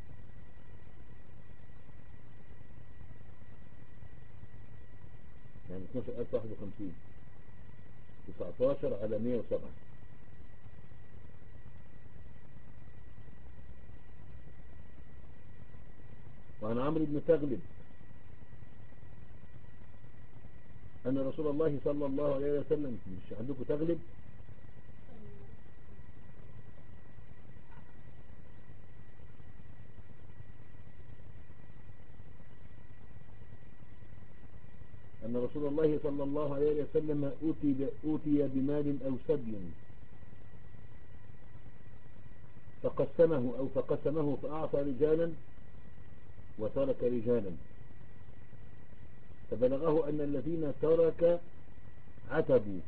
يعني اثناشر ألف واحد وخمسين تسعتاشر على مية وسبعة. وعن عمرو بن تغلب أن رسول الله صلى الله عليه وسلم، مش عندكم تغلب؟ أن رسول الله صلى الله عليه وسلم أوتي, أوتي بمال أو سبي فقسمه أو فقسمه فأعطى رجالا وترك رجالا، فبلغه أن الذين ترك عتبوا،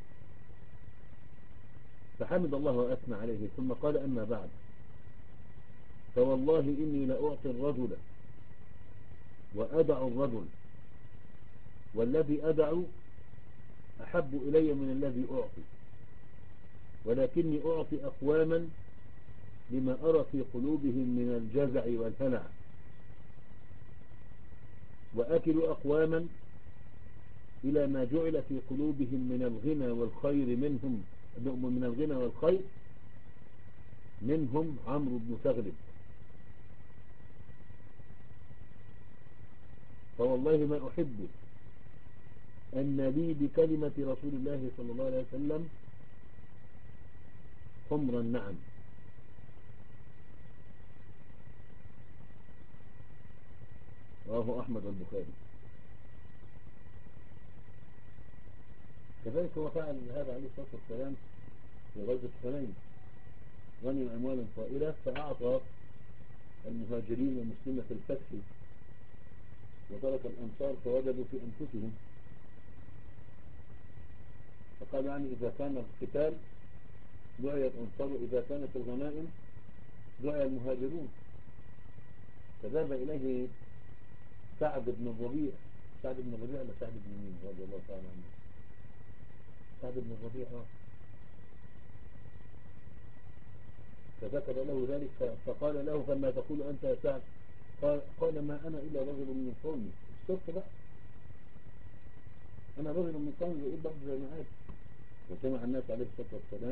فحمد الله وأثنى عليه، ثم قال: أما بعد، فوالله إني لأعطي الرجل وأدع الرجل، والذي أدع أحب إلي من الذي أعطي، ولكني أعطي أقواما لما أرى في قلوبهم من الجزع والهلع، وأكل أقواما إلى ما جعل في قلوبهم من الغنى والخير منهم من الغنى والخير منهم عمرو بن تغلب، فوالله ما أحب أن لي بكلمة رسول الله صلى الله عليه وسلم حمر النعم. رواه أحمد والبخاري. كذلك هو فعل هذا عليه الصلاة والسلام في غزوة حنين، غنم أموالا طائلة فأعطى المهاجرين ومسلمة الفتح، وترك الأنصار فوجدوا في أنفسهم، فقال يعني إذا كان القتال دعي الأنصار، وإذا كانت الغنائم دعي المهاجرون. فذهب إليه سعد بن الربيع، سعد بن الربيع ولا سعد بن مين رضي الله تعالى عنه؟ سعد بن الربيع اه فذكر له ذلك، فقال له: فما تقول أنت يا سعد؟ قال, قال ما أنا إلا رجل من قومي. الصدق بقى، أنا رجل من قومي وإيه برضه زي ما عاد. وسمع الناس عليه الصلاة والسلام،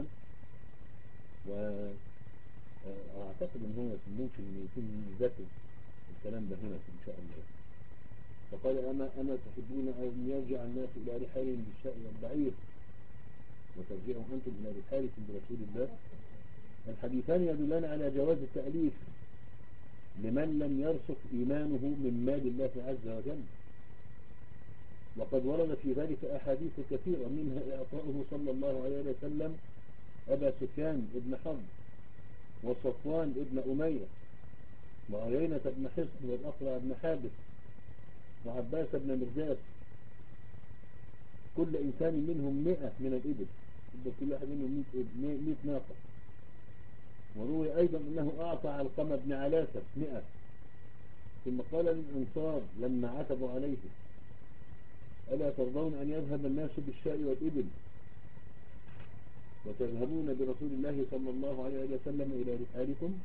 وأعتقد أن هو ممكن يكون ذكر الكلام ده هنا إن شاء الله. فقال: أما أما تحبون أن يرجع الناس إلى رحالهم بالشاء والبعير وترجعوا أنتم إلى رحالكم برسول الله؟ الحديثان يدلان على جواز التأليف لمن لم يرسخ إيمانه من مال الله عز وجل، وقد ورد في ذلك أحاديث كثيرة، منها إعطاؤه صلى الله عليه وسلم أبا سفيان ابن حرب وصفوان ابن أمية وعيينة بن حصن والأقرع بن حابس وعباس بن مرداس، كل إنسان منهم مئة من الإبل، كل واحد منهم مئة ناقة. وروي أيضا أنه أعطى علقمة بن علاسة مئة، ثم قال للأنصار لما عتبوا عليه: ألا ترضون أن يذهب الناس بالشاء والإبل وتذهبون برسول الله صلى الله عليه وسلم إلى رحالكم؟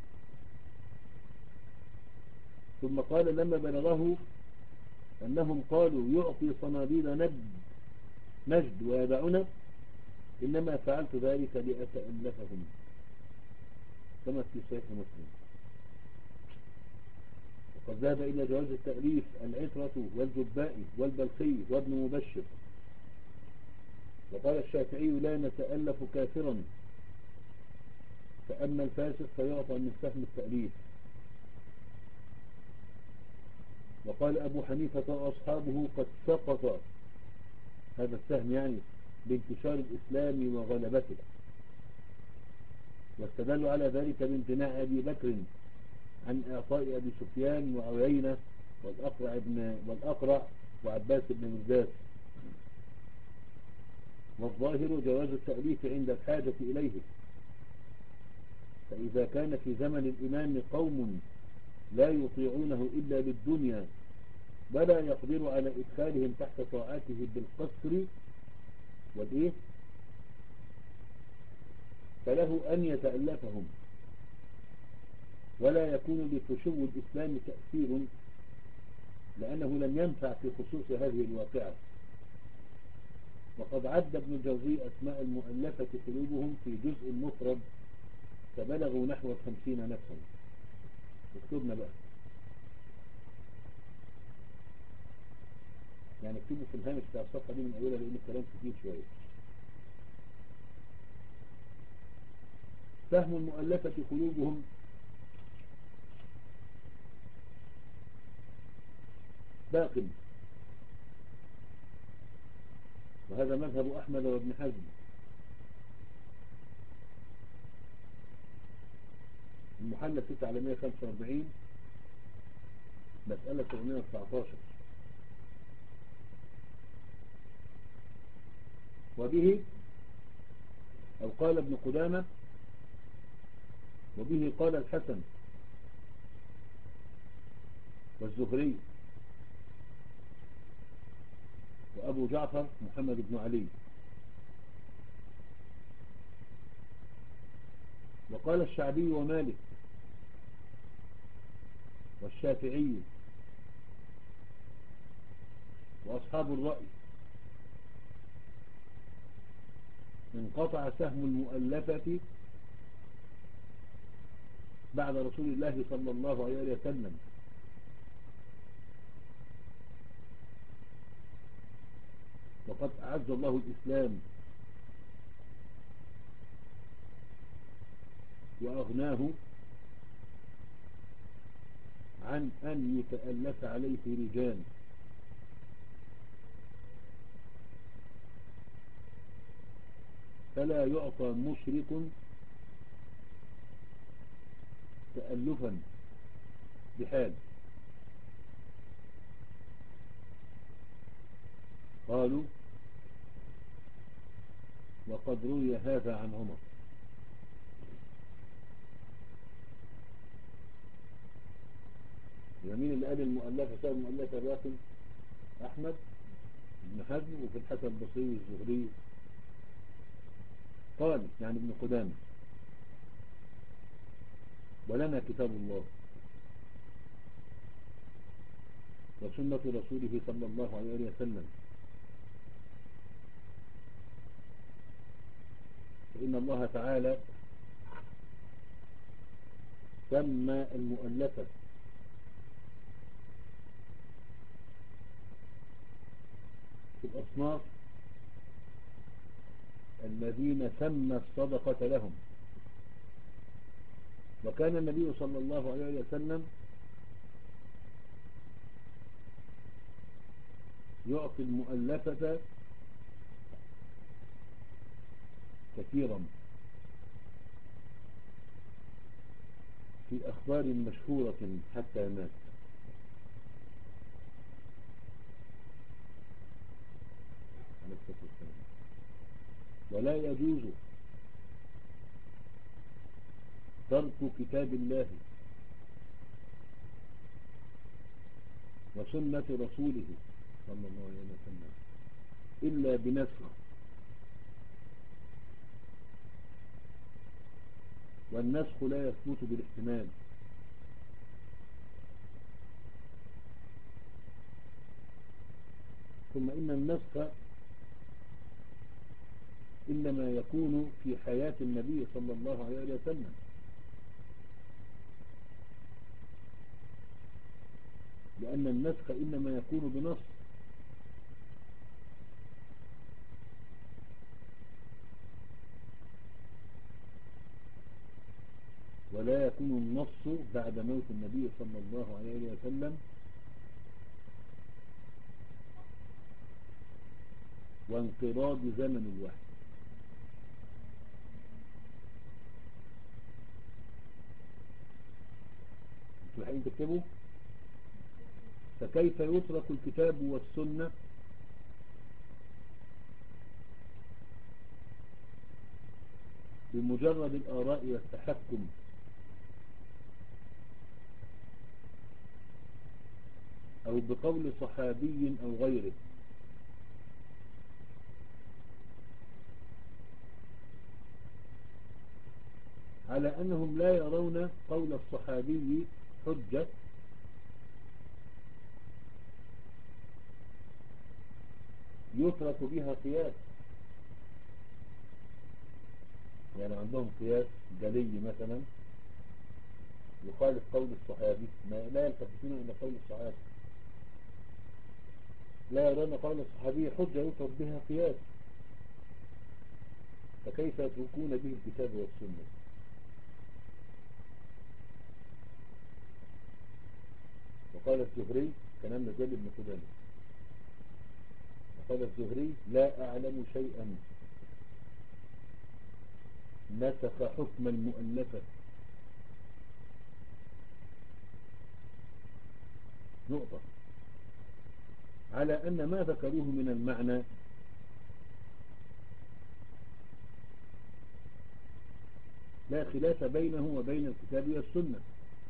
ثم قال لما بلغه أنهم قالوا: يعطي صناديد نجد نجد ويدعنا، إنما فعلت ذلك لأتألفهم، كما في صحيح مسلم. وقد ذهب إلى جواز التأليف العترة والجباء والبلخي وابن مبشر. وقال الشافعي: لا نتألف كافرا، فأما الفاسق فيعطى من سهم التأليف. وقال أبو حنيفة وأصحابه: قد سقط هذا السهم يعني بانتشار الإسلام وغلبته، واستدلوا على ذلك بامتناع أبي بكر عن إعطاء أبي سفيان وعيينة والأقرع, ابن والأقرع وعباس بن مرداس. والظاهر جواز التأليف عند الحاجة إليه، فإذا كان في زمن الإمام قوم لا يطيعونه إلا للدنيا ولا يقدر على إدخالهم تحت طاعته بالقصر والإيه، فله أن يتألفهم، ولا يكون لفشو الإسلام تأثير، لأنه لم ينفع في خصوص هذه الواقعة. وقد عد ابن الجوزي أسماء المؤلفة قلوبهم في جزء مفرد فبلغوا نحو خمسين نفسا. اكتبنا بقى: يعني اكتبوا في الهامش بتاع الصفحة دي من أولها لأن الكلام كتير شوية. فهم المؤلفة قلوبهم باق، وهذا مذهب أحمد وابن حزم. المحلى ستة على مئة وخمسة وأربعين مسألة سبعمئة وتسعة عشر. وبه أو قال ابن قدامة وبه قال الحسن والزهري وأبو جعفر محمد بن علي. وقال الشعبي ومالك والشافعي وأصحاب الرأي انقطع سهم المؤلفة بعد رسول الله صلى الله عليه وسلم، وقد أعز الله الإسلام وأغناه عن أن يتألف عليه رجال، فلا يعطى مشرك تألفا بحال. قالوا وقد روي هذا عن عمر. مين اللي قال المؤلفة سبب المؤلفة باطل؟ أحمد بن حزم، وفي الحسن البصري والزهري. قال يعني ابن قدامة ولنا كتاب الله وسنة رسوله صلى الله عليه وسلم، فإن الله تعالى سمى المؤلفة في الأصناف الذين سمى الصدقة لهم. وكان النبي صلى الله عليه وسلم يعطي المؤلفة كثيرا في أخبار مشهورة حتى مات. ولا يجوز ترك كتاب الله وسنة رسوله صلى الله عليه وسلم إلا بنسخ، والنسخ لا يثبت بالاحتمال. ثم إن النسخ إنما يكون في حياة النبي صلى الله عليه وسلم، لأن النسخ إنما يكون بنص، ولا يكون النص بعد موت النبي صلى الله عليه وسلم وانقراض زمن الوحي. انتوا الحين تكتبوا فكيف يترك الكتاب والسنة بمجرد الآراء والتحكم أو بقول صحابي أو غيره، على أنهم لا يرون قول الصحابي حجة يترك بها قياس. يعني عندهم قياس جلي مثلا يخالف قول الصحابي، ما لا يلتفتون إلى قول الصحابي، لا يرون قول الصحابي حجة يطرد بها قياس، فكيف يتركون به الكتاب والسنة؟ وقال الزهري كلام نزل بن قدامة، وقال الزهري لا أعلم شيئا نسخ حكم المؤلفة نقطة على أن ما ذكروه من المعنى لا خلاف بينه وبين الكتاب والسنة،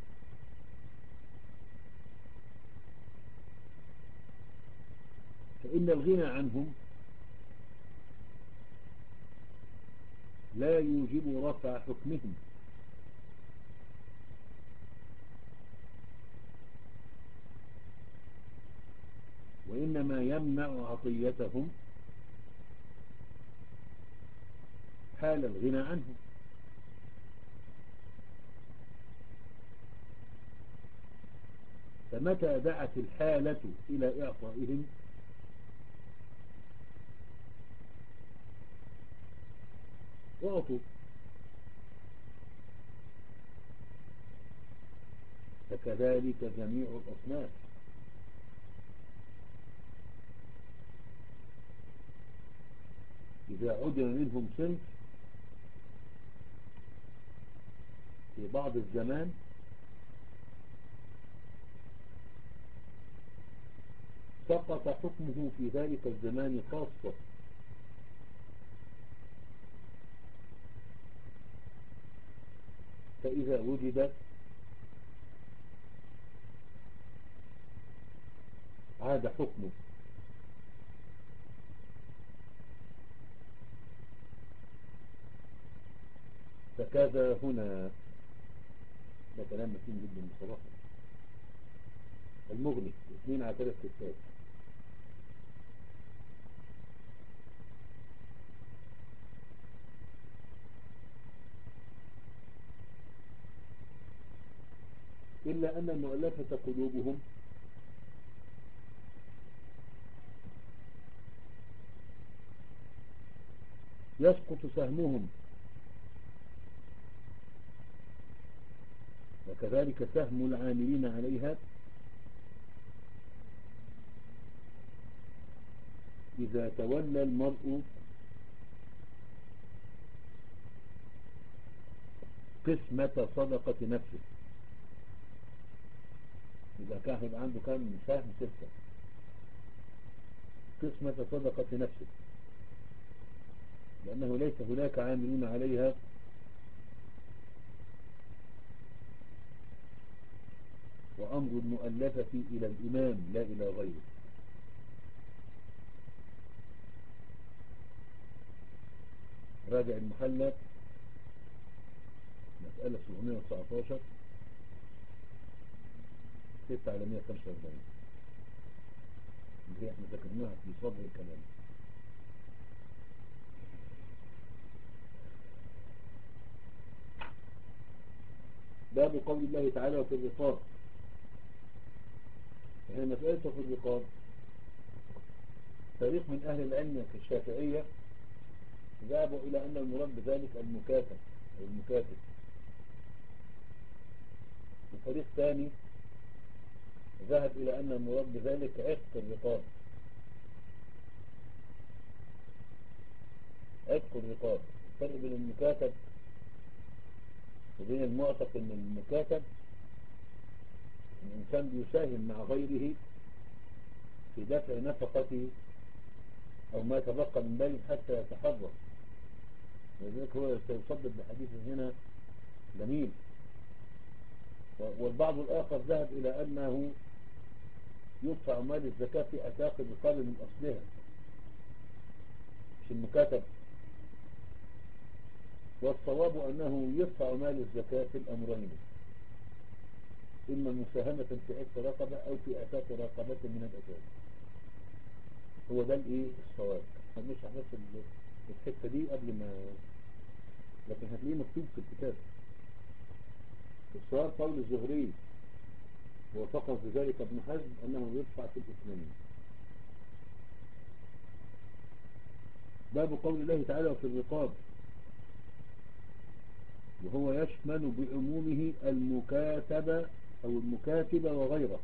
فإن الغنى عنهم لا يوجب رفع حكمهم، وإنما يمنع عطيتهم حال الغنى عنهم. فمتى دعت الحالة إلى إعطائهم أعطوا، فكذلك جميع الأصناف. إذا عدل منهم صنف في بعض الزمان سقط حكمه في ذلك الزمان خاصة، فإذا وجد عاد حكمه. فكذا هنا، ده كلام متين جدا بصراحة. المغني اثنين على ثلاث ستات. إلا أن المؤلفة قلوبهم يسقط سهمهم، وكذلك سهم العاملين عليها إذا تولى المرء قسمة صدقة نفسه. إذا كان يبقى عنده كم سهم؟ ستة. قسمة صدقة نفسه، لأنه ليس هناك عاملون عليها وأمر المؤلفة إلى الإمام لا إلى غيره. راجع المحلى مسألة سبعمائة وتسعة عشر ستة على مائة وخمسة وأربعين اللي احنا ذكرناها في صدر الكلام. باب قول الله تعالى وفي الرقاب. هي مسألة في الرقاب فريق من أهل العلم كالشافعية ذهبوا إلى أن المراد بذلك المكاتب أو المكاتب، وفريق ثاني ذهب إلى أن المراد بذلك عتق الرقاب. عتق الرقاب. الفرق بين المكاتب وبين المعتق ان المكاتب الإنسان بيساهم مع غيره في دفع نفقته أو ما تبقى من بين حتى يتحرر، ولذلك هو سيصدق بحديث هنا جميل. والبعض الآخر ذهب إلى أنه يدفع مال الزكاة في أتاق الرقاب من أصلها مش المكاتب، والصواب أنه يدفع مال الزكاة في الأمرين، إما مساهمة في عتق رقبة أو في أتاق رقبة من الأتاق. هو ده الإيه الصواب. هنشرح بس الحتة دي قبل ما، لكن هتلاقيه مكتوب في الكتاب. الصواب قول الزهري وفقه في ذلك ابن حزم أنه يدفع في الاثنين. باب قول الله تعالى في الرقاب، وهو يشمل بعمومه المكاتبة أو المكاتبة وغيره.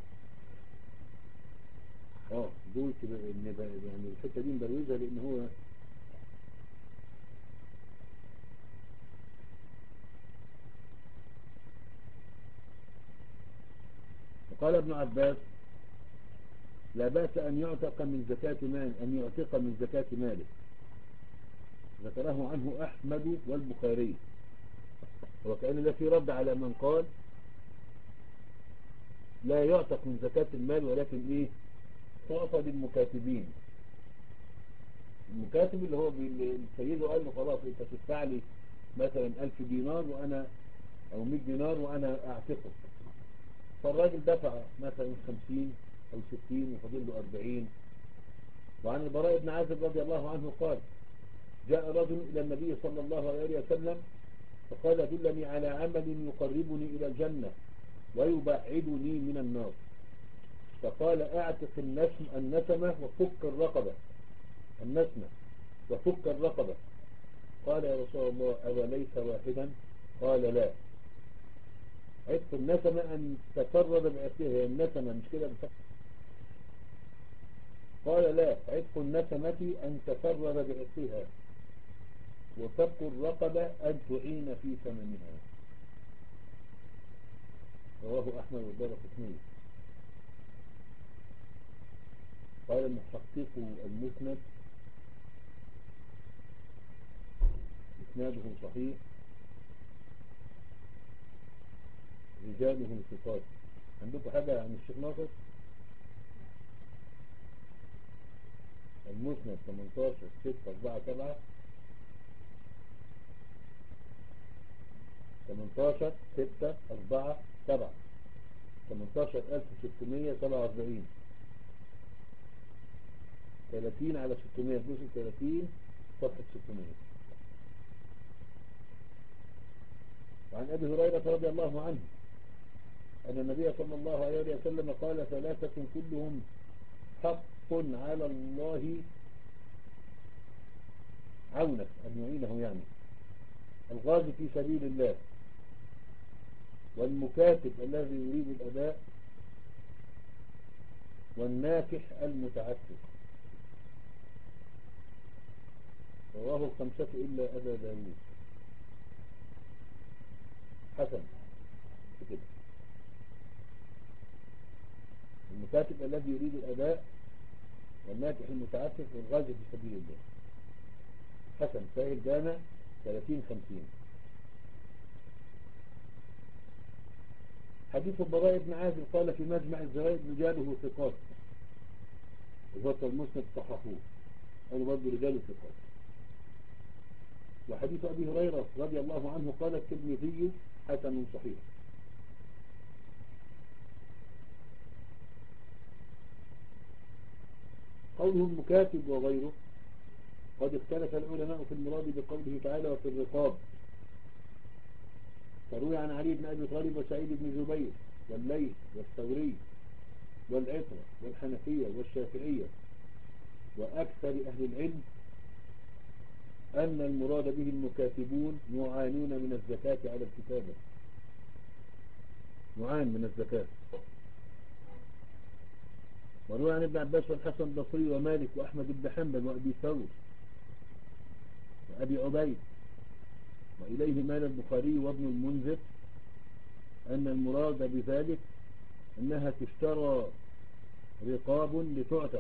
اه دول كده يعني الحتة دي مبروزها لأن هو قال ابن عباس لا بأس أن يعتق من زكاة مال أن يعتق من زكاة ماله، ذكره عنه أحمد والبخاري، وكأن لا في رد على من قال لا يعتق من زكاة المال ولكن إيه تعطى للمكاتبين. المكاتب اللي هو سيده قال له خلاص أنت تدفع لي مثلا ألف دينار وأنا أو مئة دينار وأنا أعتقه، فالراجل دفع مثلا خمسين أو ستين وفضل له أربعين. وعن البراء بن عازب رضي الله عنه قال جاء رجل إلى النبي صلى الله عليه وسلم فقال دلني على عمل يقربني إلى الجنة ويبعدني من النار، فقال اعتق النسم النسمة وفك الرقبة النسمة وفك الرقبة. قال يا رسول الله أوليس واحدا؟ قال لا. عتق النسمة أن تفرد بعتقها النسمة مش كده بفك. قال لا، عتق النسمة أن تفرد بعتقها، وفك الرقبة أن تعين في ثمنها. رواه أحمد والدارقطني. قال المحقق المسند إسناده صحيح رجاله ثقات. عندكم حاجة عن الشيخ ناصر؟ المسند ثمانية عشر ستة أربعة سبعة ثمانية عشر ستة أربعة سبعة ثمانية عشر ألف وستمائة وسبعة وأربعين ثلاثين على ستمائة جزء ثلاثين صفحة ستمائة. وعن أبي هريرة رضي الله عنه أن النبي صلى الله عليه وسلم قال ثلاثة كلهم حق على الله عونك أن يعينه، يعني الغازي في سبيل الله، والمكاتب الذي يريد الأداء، والناكح المتعسف. رواه الخمسة إلا أبا داود. حسن كده. المكاتب الذي يريد الأداء، والناكح المتعسف، والغازي في سبيل الله. حسن سائل جامع ثلاثين خمسين. حديث البراء بن عازب قال في مجمع الزوائد رجاله ثقات، وهو المسند صححوه قالوا برضه رجاله ثقات. وحديث أبي هريرة رضي الله عنه قال الترمذي حسن صحيح. قوله المكاتب وغيره قد اختلف العلماء في المراد بقوله تعالى وفي الرقاب، فروي عن علي بن أبي طالب وسعيد بن جبير والليث والثوري والعطرة والحنفية والشافعية وأكثر أهل العلم أن المراد به المكاتبون يعانون من الزكاة على الكتابة، يعان من الزكاة. وروي عن ابن عباس والحسن البصري ومالك وأحمد بن حنبل وأبي ثور وأبي عبيد، وإليه مال البخاري وابن المنذر أن المراد بذلك أنها تشترى رقاب لتعتق،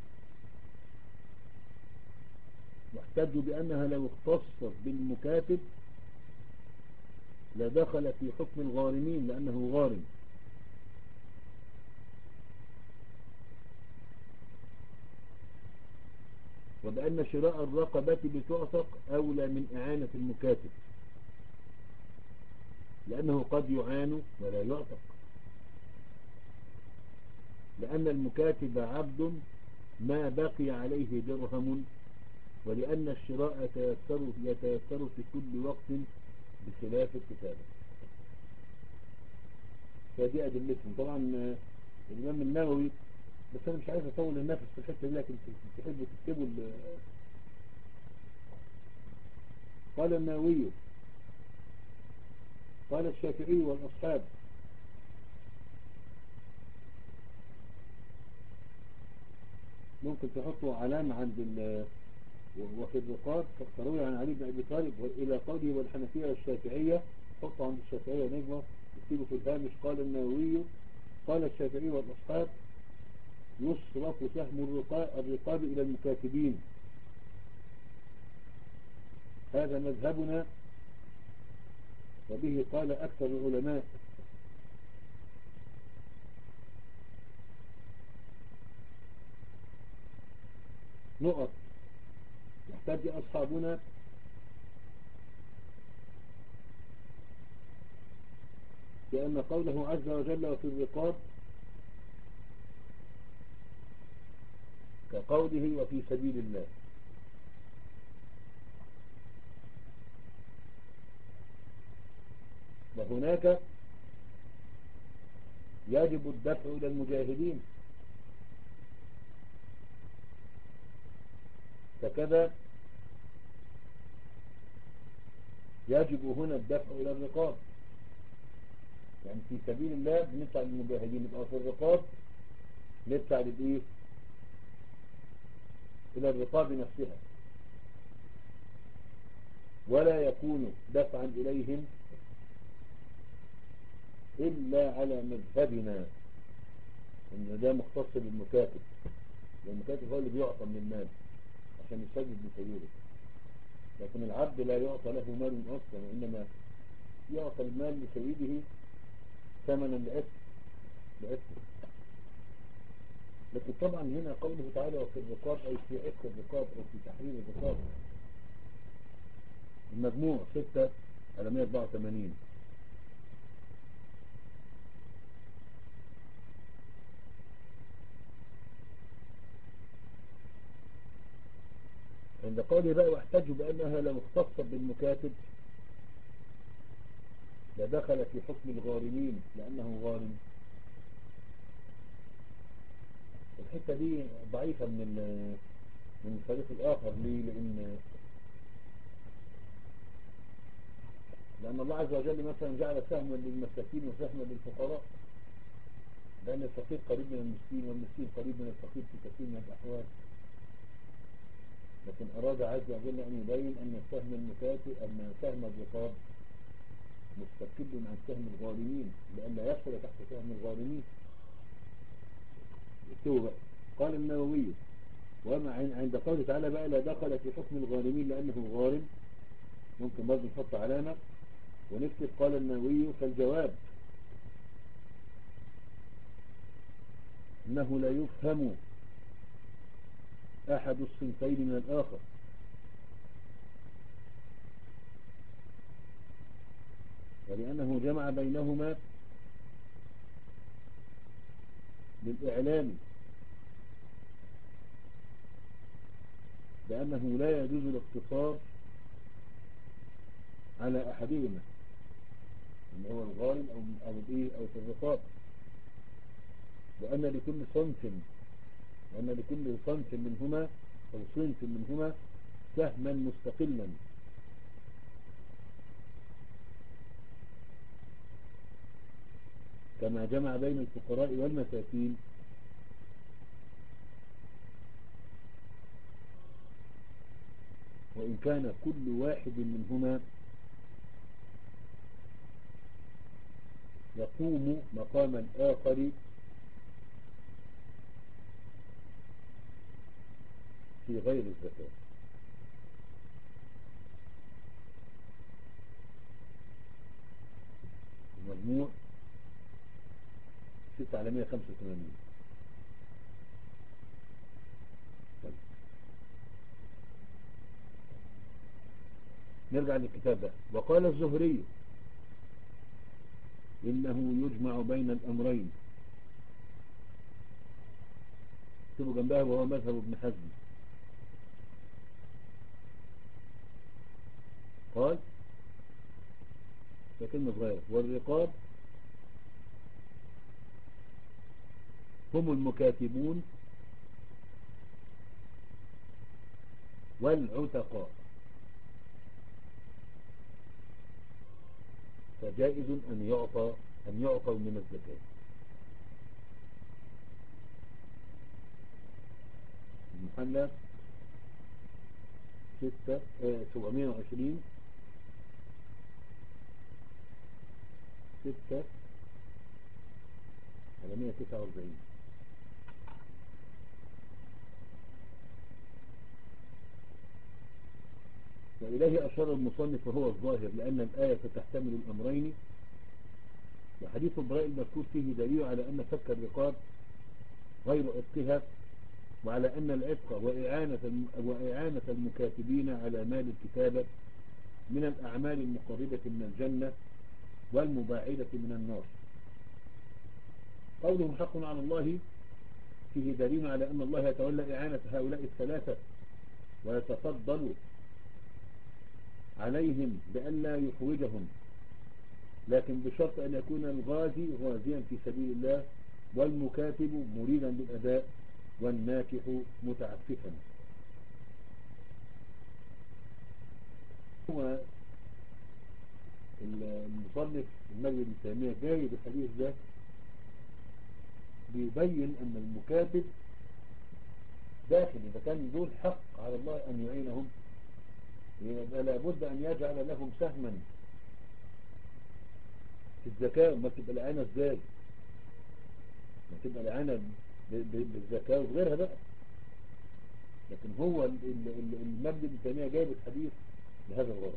واحتجوا بأنها لو اختصت بالمكاتب لدخل في حكم الغارمين لأنه غارم. وبأن شراء الرقبة بتعتق أولى من إعانة المكاتب، لأنه قد يعان ولا يعتق، لأن المكاتب عبد ما بقي عليه درهم، ولأن الشراء يتيسر, يتيسر في كل وقت بخلاف الكتابة. فدي أدلتهم. طبعا الإمام النووي، بس أنا مش عايز أطول النفس في الحتة دي، لكن تحبوا تكتبوا قال النووي قال الشافعي والأصحاب. ممكن تحطوا علامة عند ال وفي الرقاب تروي عن علي بن أبي طالب إلى قوله والحنفية والشافعية. حطوا عند الشافعية نجمة تكتبوا في الهامش قال النووي قال الشافعي والأصحاب يصرف سهم الرقاب إلى المكاتبين، هذا مذهبنا وبه قال أكثر العلماء. نقط يحتاج أصحابنا لأن قوله عز وجل وفي الرقاب كقوله وفي سبيل الله، وهناك يجب الدفع إلى المجاهدين، فكذا يجب هنا الدفع إلى الرقاب، يعني في سبيل الله بندفع للمجاهدين، يبقى في الرقاب ندفع للإيه؟ إلى الرقاب نفسها، ولا يكون دفعا إليهم إلا على مذهبنا إن ده مختص بالمكاتب، والمكاتب هو اللي بيعطى من المال عشان يسجد لسيده، لكن العبد لا يعطى له مال أصلا، وإنما يعطى المال لسيده ثمنا لعسك لعسك. لكن طبعا هنا قوله تعالى وفي الرقاب أي في عسك الرقاب أو في تحرير الرقاب. المجموع ستة على مئة وأربعة وثمانين. عند قوله بقى واحتجوا بأنها لو اختصت بالمكاتب لدخل في حكم الغارمين لأنه غارم. الحتة دي ضعيفة من من الفريق الآخر. ليه؟ لأن لأن الله عز وجل مثلا جعل سهما للمساكين وسهما للفقراء، لأن الفقير قريب من المسكين والمسكين قريب من الفقير في كثير من الأحوال. لكن أراد عز وجل أن يبين أن سهم المكاتب أن سهم الرقاب مستقل عن سهم الغارمين لئلا يدخل تحت سهم الغارمين. التوبة. قال النووي وما عند قوله تعالى بقى لا دخل في حكم الغارمين لأنه غارم، ممكن برضه نحط علامة ونكتب قال النووي فالجواب إنه لا يفهم أحد الصنفين من الآخر، ولأنه جمع بينهما للإعلام بأنه لا يجوز الاقتصار على أحدهما اللي هو الغارم أو أو الإيه أو في الرقاب، وأن لكل صنف وأن لكل صنف منهما أو صنف منهما سهما مستقلا، كما جمع بين الفقراء والمساكين وإن كان كل واحد منهما يقوم مقام الآخر في غير الزكاة. المجموع ستة على مئة وخمسة وثمانين. طيب. نرجع للكتاب ده. وقال الزهري إنه يجمع بين الأمرين، اكتبوا جنبها وهو مذهب ابن حزم. قال كلمة صغيرة والرقاب هم المكاتبون والعتقاء. فجائز أن يعطى أن يعطوا من الزكاة. المحلى ستة سبعمائة وعشرين ستة ثمانمائة وتسعة وأربعين. وإليه أشار المصنف وهو الظاهر لأن الآية تحتمل الأمرين، وحديث البراء المذكور فيه دليل على أن فك الرقاب غير عتقها، وعلى أن العتق وإعانة, وإعانة المكاتبين على مال الكتابة من الأعمال المقربة من الجنة والمباعدة من النار. قولهم حق على الله فيه دليل على أن الله يتولى إعانة هؤلاء الثلاثة ويتفضل عليهم بأن لا يحوجهم، لكن بشرط أن يكون الغازي غازيا في سبيل الله، والمكاتب مريدا للأداء، والناكح متعففا. هو المصنف المجد بن تيمية جاي بالحديث ده بيبين أن المكاتب داخل، إذا كان دول حق على الله أن يعينهم يبقى لابد أن يجعل لهم سهما في الزكاة. ما تبقى الإعانة إزاي؟ ما تبقى الإعانة بالزكاة وغيرها بقى. لكن هو المجد بن تيمية جايب الحديث لهذا الغرض.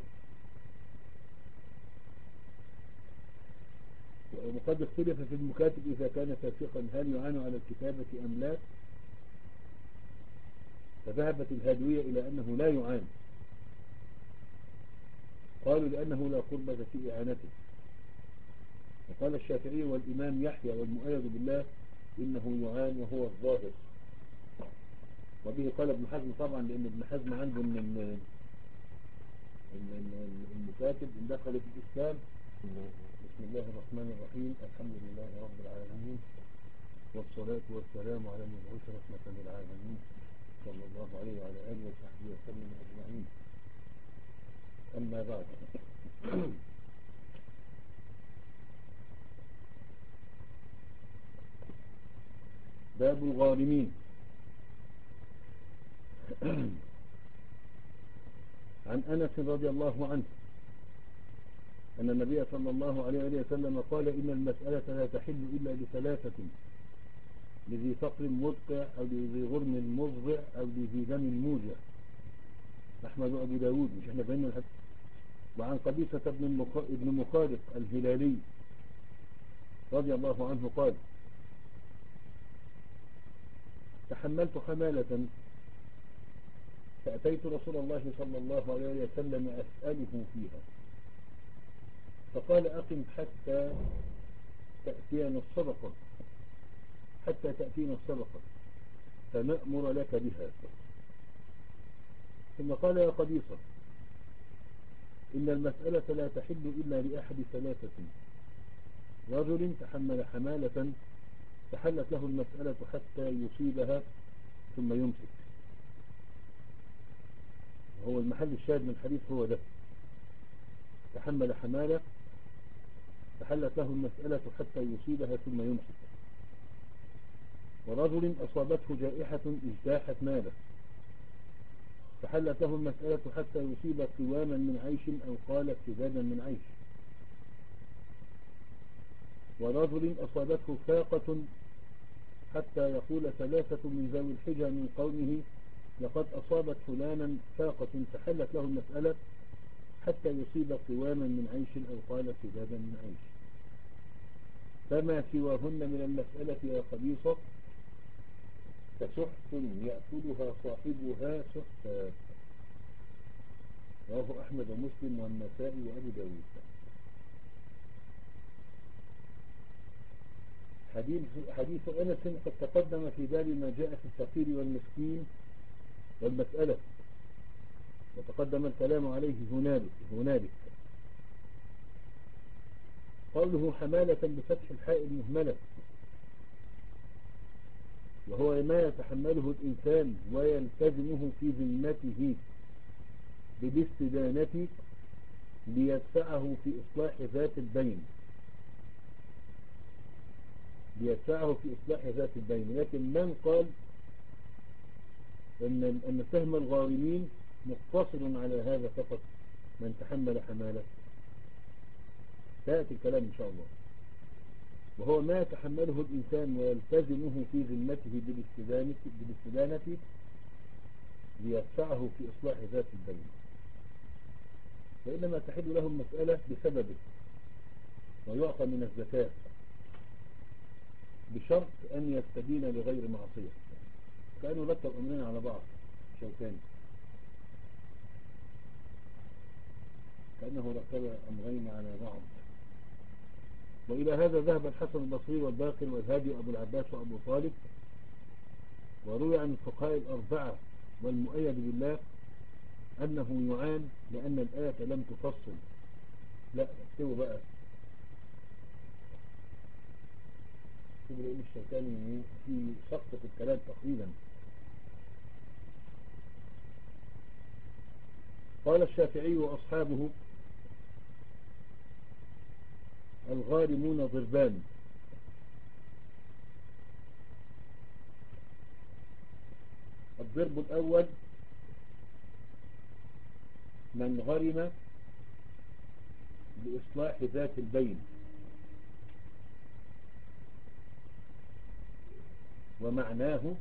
وقد اختلف في المكاتب إذا كان فاسقا هل يعان على الكتابة أم لا، فذهبت الهادوية إلى أنه لا يعان، قالوا لأنه لا قربة في إعانته. وقال الشافعي والإمام يحيى والمؤيد بالله إنه يعان وهو الظاهر. وبه قال ابن حزم طبعا، لأن ابن حزم عنده من المكاتب إن دخل في الإسلام. بسم الله الرحمن الرحيم، الحمد لله رب العالمين، والصلاة والسلام على المبعوث رحمة للعالمين صلى الله عليه وعلى آله وصحبه وسلم أجمعين. أما بعد، باب الغارمين. عن أنس رضي الله عنه أن النبي صلى الله عليه وسلم قال إن المسألة لا تحل إلا لثلاثة: لذي فقر مدقع، أو لذي غرم مضغع، أو لذي دم موجع. أحمد وأبو داود. مش احنا بيننا الحديث. وعن قبيصة بن مخارق الهلالي رضي الله عنه قال: تحملت حمالة فأتيت رسول الله صلى الله عليه وسلم أسأله فيها، فقال: أقم حتى تأتينا الصدقة حتى تأتينا الصدقة فنأمر لك بها. ثم قال: يا قبيصة، إن المسألة لا تحل إلا لأحد ثلاثة: رجل تحمل حمالة فحلت له المسألة حتى يصيبها ثم يمسك. هو المحل الشاهد من الحديث هو ده: تحمل حمالة فحلت له المسألة حتى يصيبها ثم يمسك. ورجل أصابته جائحة اجتاحت ماله فحلت له المسألة حتى يصيب قواما من عيش، أو قال افتدادا من عيش. ورجل أصابته فاقة حتى يقول ثلاثة من ذوي الحجى من قومه: لقد أصابت فلانا فاقة، فحلت له المسألة حتى يصيب قواما من عيش، أو قال افتدادا من عيش. فما سواهن من المسألة يا قبيصة فسحت يأكلها صاحبها سحتا. رواه أحمد ومسلم والنسائي وأبو داود. حديث, حديث أنس قد تقدم في باب ما جاء في الفقير والمسكين والمسألة، وتقدم الكلام عليه هنالك, هنالك. قوله حمالة بفتح الحاء المهملة، وهو ما يتحمله الإنسان ويلتزمه في ذمته بالاستدانة ليدفعه في إصلاح ذات البين، ليدفعه في إصلاح ذات البين. لكن من قال أن أن سهم الغارمين مقتصر على هذا فقط، من تحمل حمالة؟ سيأتي الكلام إن شاء الله. وهو ما يتحمله الإنسان ويلتزمه في ذمته بالاستدانة, بالاستدانة ليدفعه في إصلاح ذات البين، وإنما تحل له المسألة بسببه ويعطى من الزكاة بشرط أن يستدين لغير معصية. كأنه رتب أمرين على بعض شوكاني، كأنه رتب أمرين على بعض. وإلى هذا ذهب الحسن البصري والباقر والهادي وأبو العباس وأبو طالب. وروي عن الفقهاء الأربعة والمؤيد بالله أنه يعان لأن الآية لم تفصل. لا اكتبوا بقى، اكتبوا لأن الشوكاني في شخص في الكلام تقريبا. قال الشافعي وأصحابه: الغارمون ضربان، الضرب الأول من غرم لإصلاح ذات البين، ومعناه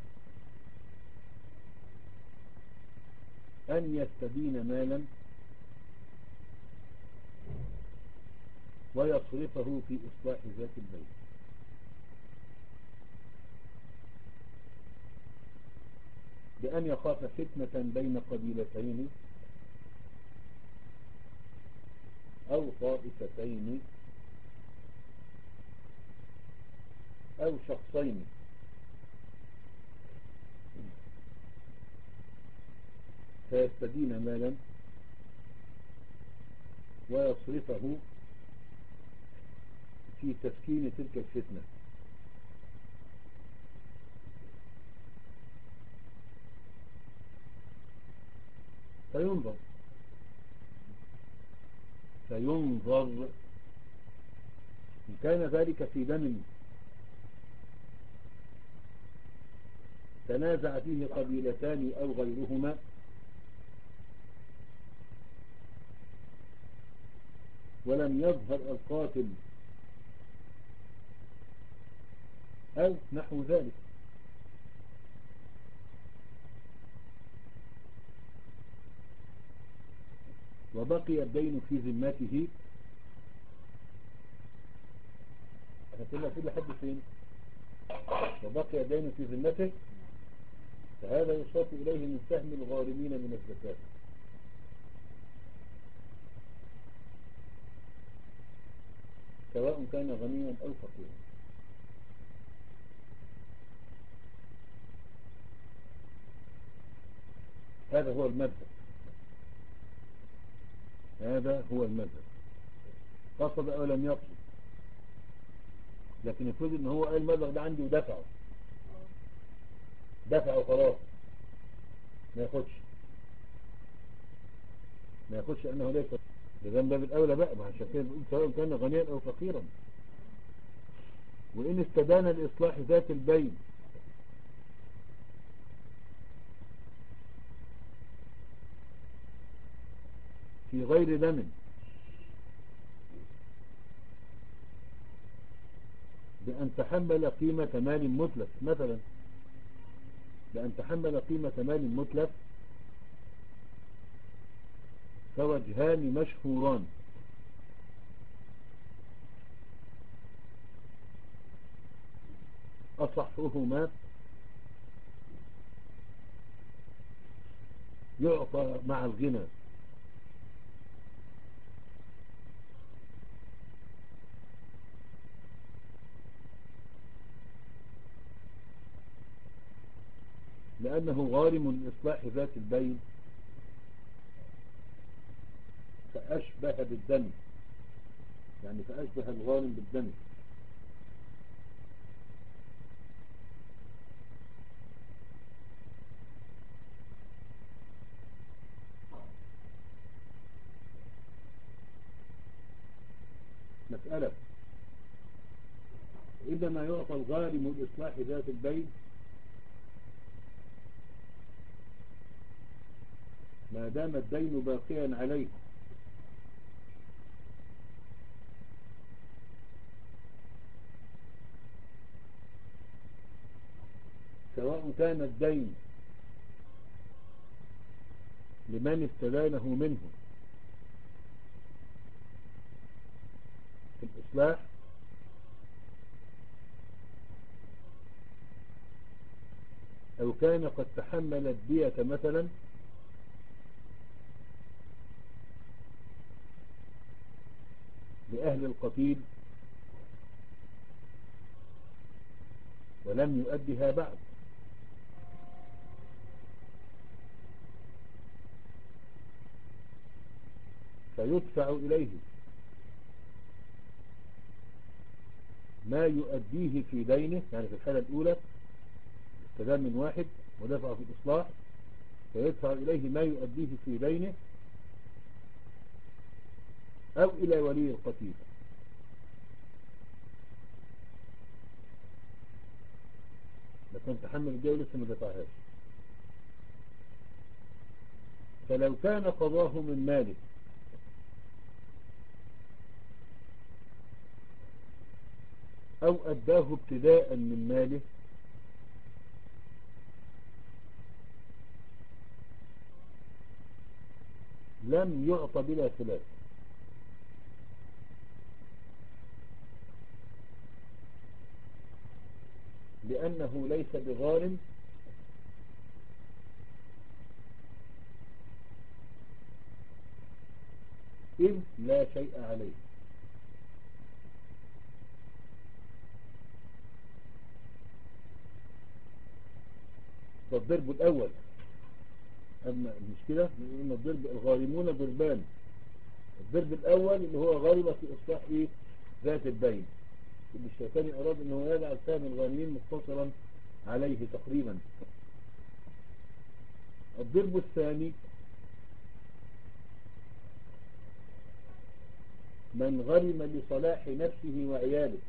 أن يستدين مالا ويصرفه في إصلاح ذات البين. بأن يخاف فتنة بين قبيلتين أو طائفتين أو شخصين، فيستدين مالا ويصرفه في تسكين تلك الفتنة. فينظر فينظر إن كان ذلك في دم تنازع فيه قبيلتان أو غيرهما، ولم يظهر القاتل أو نحو ذلك، وبقي الدين في ذمته. احنا كنا في لحد فين؟ وبقي الدين في ذمته، فهذا يصاف إليه من سهم الغارمين من الزكاة، سواء كان غنيا أو فقيرا. هذا هو المذهب، هذا هو المذهب. قصد أو لم يقصد، لكن يفرض ان هو قال المبلغ ده عندي ودفعه، دفعه خلاص، ما ياخدش ما ياخدش انه ليس ده من باب الاولى بقى. ما عشان كده بنقول سواء كان غنيا او فقيرا. وان استدان لاصلاح ذات البين في غير دم بأن تحمل قيمة مال متلف، مثلا بأن تحمل قيمة مال متلف، فوجهان مشهوران: أصحهما يعطى مع الغنى، لأنه غارم لإصلاح ذات البين فأشبه بالدم، يعني فأشبه الغارم بالدم. المسألة، إنما يعطى الغارم لإصلاح ذات البين ما دام الدين باقيا عليه، سواء كان الدين لمن استدانه منه في الإصلاح أو كان قد تحمل الدية مثلا لأهل القتيل ولم يؤدها بعد، فيدفع إليه ما يؤديه في دينه. يعني في الحالة الأولى استدان من واحد ودفع في الإصلاح، فيدفع إليه ما يؤديه في دينه أو إلى ولي القتيل. لكن تحمل الدية ولسه ما دفعهاش، فلو كان قضاه من ماله أو أداه ابتداء من ماله لم يعطى بلا خلاف، لأنه ليس بغارم إذ لا شيء عليه. ده الضرب الأول. أما مش كده نقول الضرب الغارمون ضربان. الضرب الأول اللي هو غارمة في إصلاح إيه؟ ذات البين، اللي الشيطاني أراد أنه يجعل سهم الغارمين مقتصرا عليه تقريبا. الضرب الثاني من غرم لصلاح نفسه وعياله،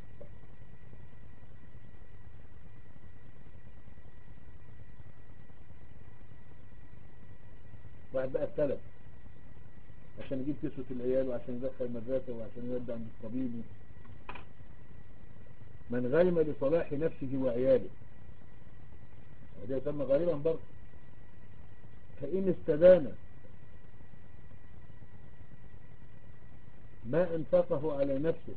واحد بقى الثلاث عشان يجيب كسوة العيال وعشان يدخل مدرسة وعشان يودع عند الطبيب. من غرم لصلاح نفسه وعياله وده يسمى غالبا برضه. فإن استدان ما أنفقه على نفسه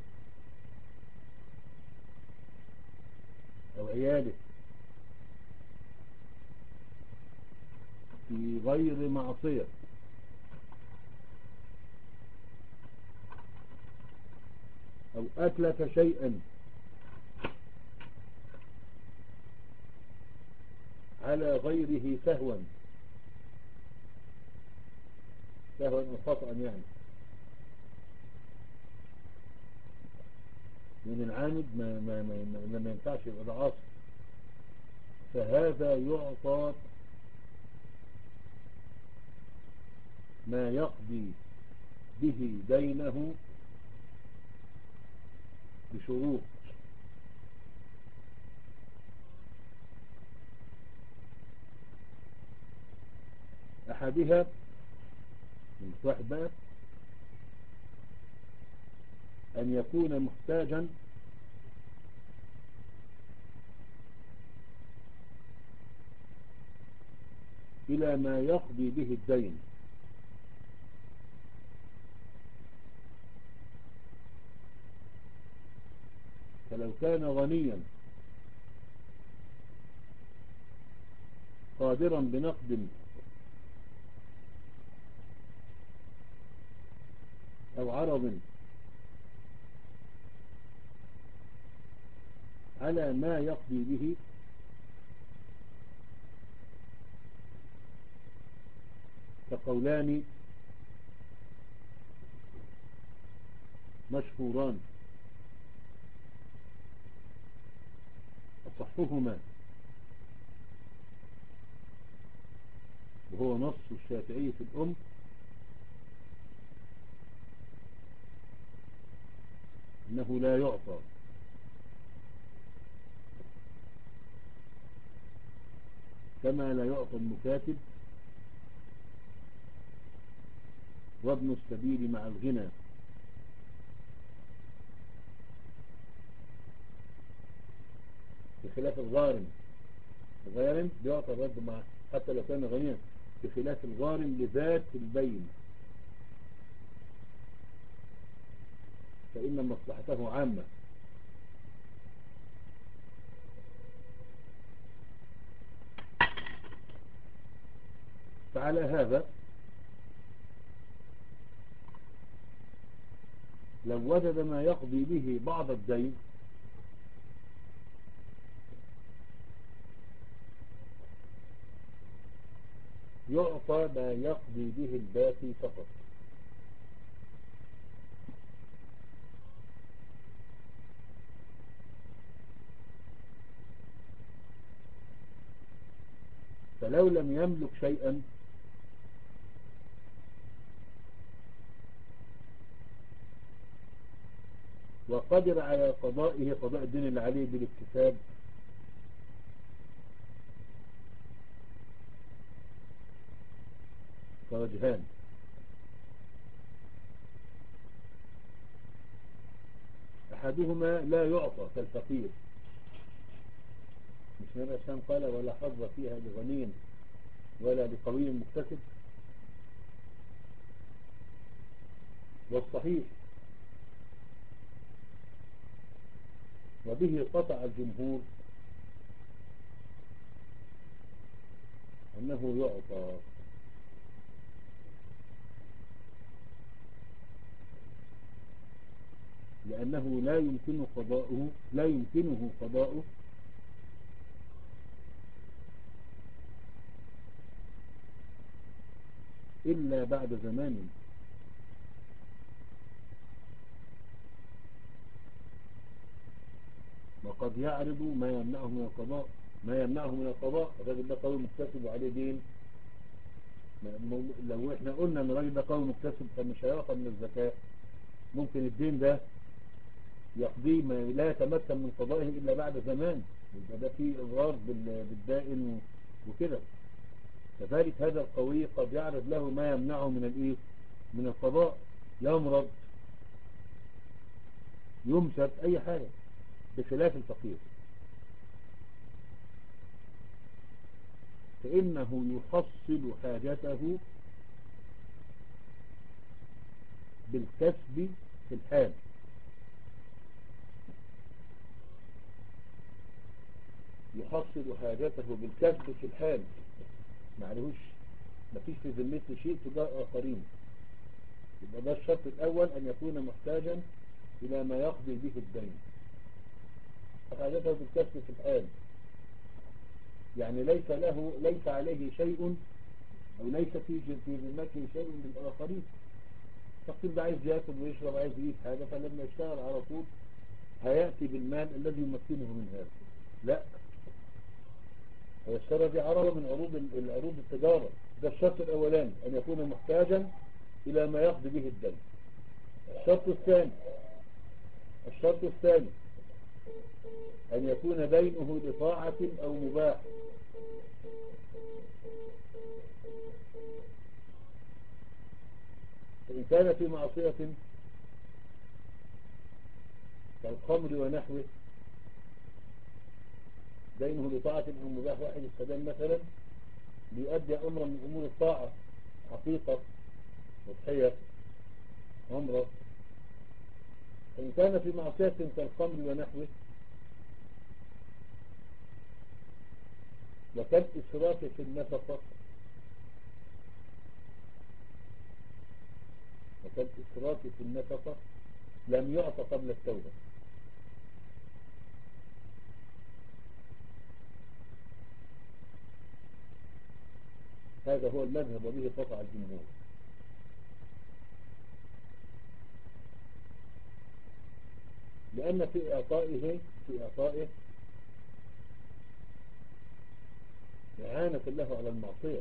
أو عياله في غير معصية أو أتلف شيئا على غيره سهوا سهوا خطأ، يعني من العامد ما, ما, ما, ما, ما ينفعش يبقى ده عاصي، فهذا يعطى ما يقضي به دينه بشروط. أحدها من واحد بقى أن يكون محتاجا إلى ما يقضي به الدين، فلو كان غنيا قادرا بنقد أو عرض على ما يقضي به فقولان مشهوران أصحهما وهو نص الشافعي في الأم أنه لا يعطى، كما لا يعطى المكاتب وابن السبيل مع الغنى. بخلاف الغارم، الغارم بيعطى برضه مع حتى لو كان غنيا، بخلاف الغارم لذات البين، فإن مصلحته عامة. فعلى هذا لو وجد ما يقضي به بعض الدين يعطى ما يقضي به الباقي فقط. فلو لم يملك شيئا وقدر على قضائه، قضاء الدين اللي عليه بالاكتساب، فوجهان: أحدهما لا يعطى كالفقير، مش نبقى شام قال ولا حظ فيها لغني ولا لقوي مكتسب. والصحيح وبه قطع الجمهور أنه يعطى، لأنه لا يمكن قضاؤه لا يمكنه قضاؤه إلا بعد زمان، وقد يعرض ما يمنعه من القضاء ما يمنعه من القضاء الراجل ده قوي مكتسب وعليه دين. لو احنا قلنا ان الراجل ده قوي مكتسب فمش هيعطى من الزكاة، ممكن الدين ده يقضيه ما لا يتمكن من قضائه إلا بعد زمان، يبقى ده فيه إضرار بالدائن وكده. كذلك هذا القوي قد يعرض له ما يمنعه من الايه من القضاء، يمرض، يمسك، أي حاجة، بخلاف الفقير فإنه يحصل حاجته بالكسب في الحال، يحصل حاجته بالكسب في الحال، معلهوش مفيش في ذمته شيء تجاه آخرين. يبقى ده الشرط الأول، أن يكون محتاجا إلى ما يقضي به الدين، حاجته بالكسب في الحال، يعني ليس له ليس عليه شيء أو ليس في في ذمته شيء للآخرين. الفقير ده عايز ياكل ويشرب، عايز يجيب حاجة، فلما يشتغل على طول هيأتي بالمال الذي يمكنه من هذا. لا، هو الشرع دي عرض من عروض العروض التجارة. ده الشرط الأولاني، أن يكون محتاجا إلى ما يقضي به الدين. الشرط الثاني الشرط الثاني أن يكون دينه لطاعة أو مباح. فإن كان في معصية كالخمر ونحوه دينه لطاعة أو مباح، واحد استدام مثلا ليؤدي أمرا من أمور الطاعة، حقيقة، تضحية، عمرة. فإن كان في معصية كالخمر ونحوه وكالإسراف في النفقة وكالإسراف في النفقة لم يعطى قبل التوبة. هذا هو المذهب وبه قطع الجمهور. لأن في إعطائه في إعطائه إعانة له على المعصية،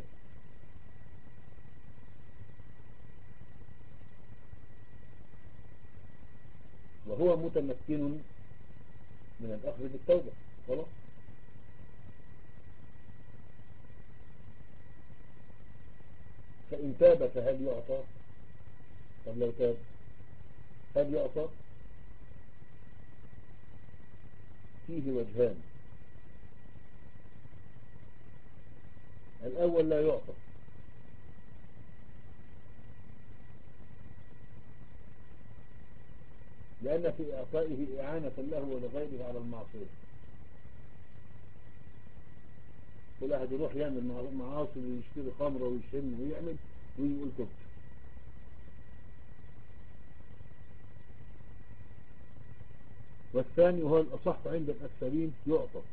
وهو متمكن من الأخذ بالتوبة خلاص. فإن تاب فهل يعطى؟ طب لو تاب هل يعطى؟ فيه وجهان. الأول لا يعطى، لأن في إعطائه إعانة له ولغيره على المعصية. كل واحد يروح يعمل معاصي ويشتري خمرة ويشم ويعمل ويقول تبت. والثاني وهو الأصح عند الأكثرين يعطى،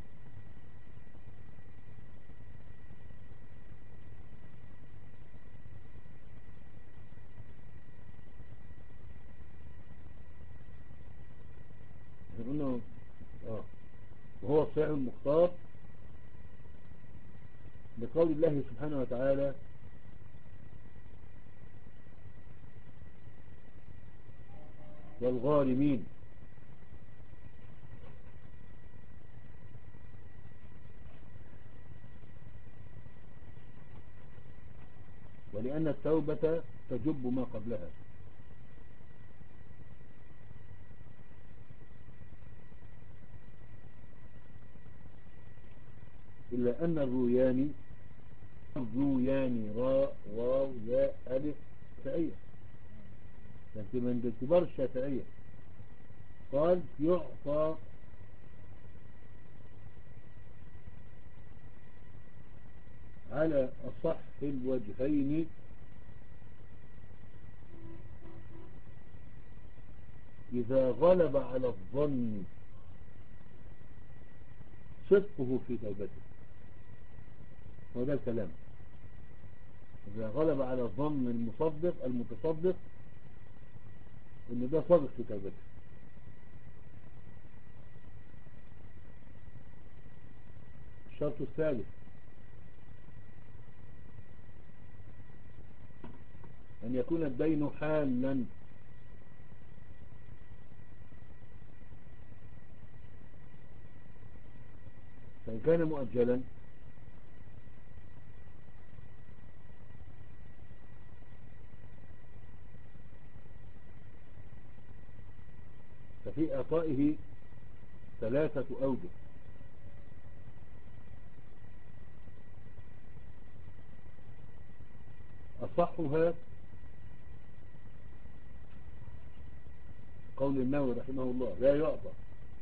قلنا آه. وهو الصحيح المختار لقول الله سبحانه وتعالى والغارمين. ولأن التوبة تجب ما قبلها، إلا أن الروياني الروياني راء واو ياء ألف شافعية، لكن من كبار الشافعية قال يعطى على أصح الوجهين إذا غلب على الظن صدقه في توبته. وده الكلام، إذا غلب على الظن المصدق المتصدق إن ده صادق في توبته. الشرط الثالث أن يكون الدين حالا، فإن كان مؤجلا ففي إعطائه ثلاثة أوجه. أصحها قول النووي رحمه الله لا يعطى،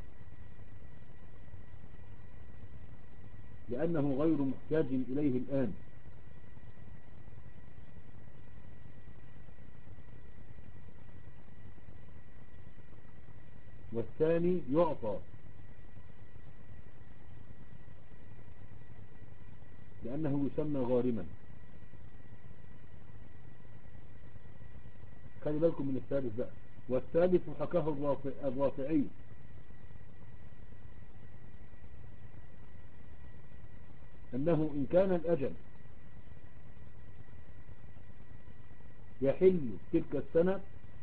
لأنه غير محتاج إليه الآن. والثاني يعطى لأنه يسمى غارما. خلي بالكم من الثالث بقى. والثالث حكاه الرافع الرافعي أنه إن كان الأجل يحل تلك السنة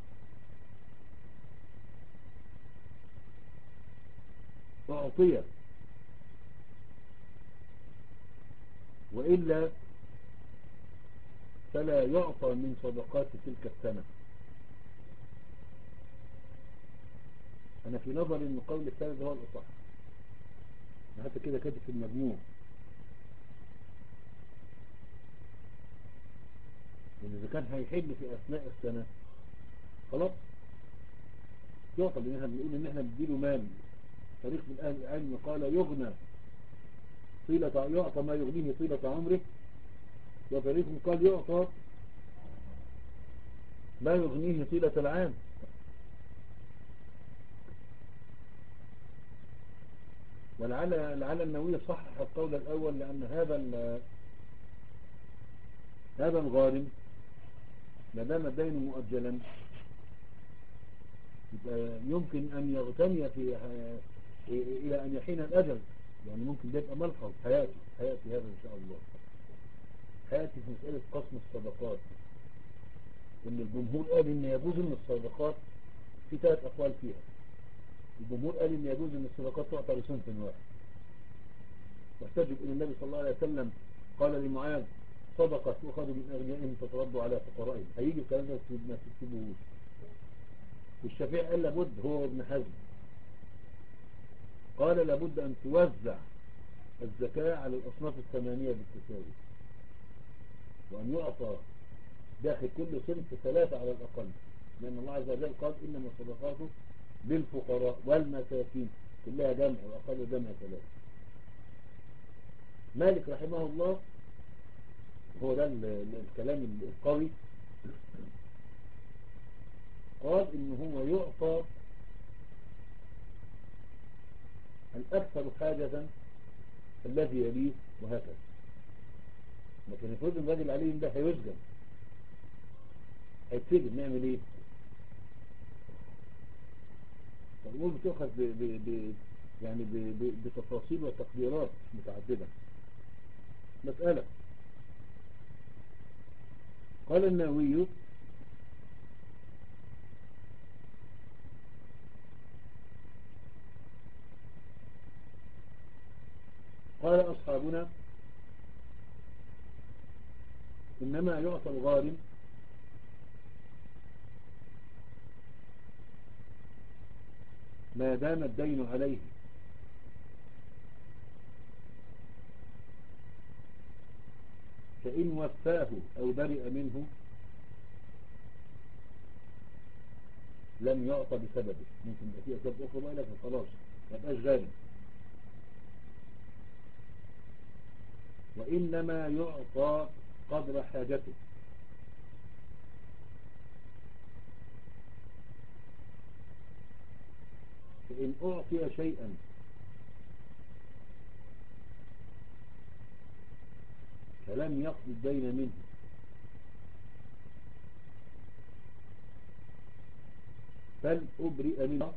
أعطيه، وإلا فلا يعطى من صدقات تلك السنة. أنا في نظري أن قول الثالث هو الأصح، حتى كده كاتب في المجموع، لأن إذا كان هيحل في أثناء السنة خلاص يعطى، لأن احنا بنقول إن احنا بنديله مال. فريق من أهل العلم قال يغنى طيلة، يعطى ما يغنيه طيلة عمره، وفريق قال يعطى ما يغنيه طيلة العام. ولعل لعل النووي صحح القول الأول، لأن هذا هذا الغارم ما دام الدين مؤجلا يمكن أن يغتني في إلى أن يحين الأجل، يعني ممكن ده يبقى ملحظ حياتي حياتي هذا إن شاء الله. حياتي في مسألة قسم الصدقات، إن الجمهور قال إن يجوز من الصدقات في ثلاث أقوال فيها. الجمهور قال إن يجوز أن الصدقات تعطى لصنف واحد، واحتجوا إن النبي صلى الله عليه وسلم قال لمعاذ صدقة تؤخذ من أغنيائهم فترد على فقرائهم. هيجي الكلام ده ما تكتبوهوش. والشافعي قال لابد، هو ابن حزم قال لابد أن توزع الزكاة على الأصناف الثمانية بالتساوي، وأن يعطى داخل كل صنف ثلاثة على الأقل، لأن الله عز وجل قال إنما الصدقات للفقراء والمساكين، كلها جمع وأقل جمع ثلاثة. مالك رحمه الله هو ده الكلام القوي، قال إن هو يعطى الأكثر حاجة الذي يليه وهكذا. لكن يفرض الراجل عليه ده هيسجن، هيتسجن، نعمل ايه؟ فالأمور بتؤخذ ب... ب... ب... يعني ب... ب... بتفاصيل وتقديرات متعددة. مسألة قال النووي قال أصحابنا إنما يعطى الغارم ما دام الدين عليه، فإن وفاه أو برئ منه لم يعطى بسببه. ممكن يبقى فيه أسباب أخرى بقى، لكن خلاص ما يبقاش غارم. وإنما يعطى قدر حاجته، فإن أعطي شيئا فلم يقضي الدين منه بل أبرئ منه،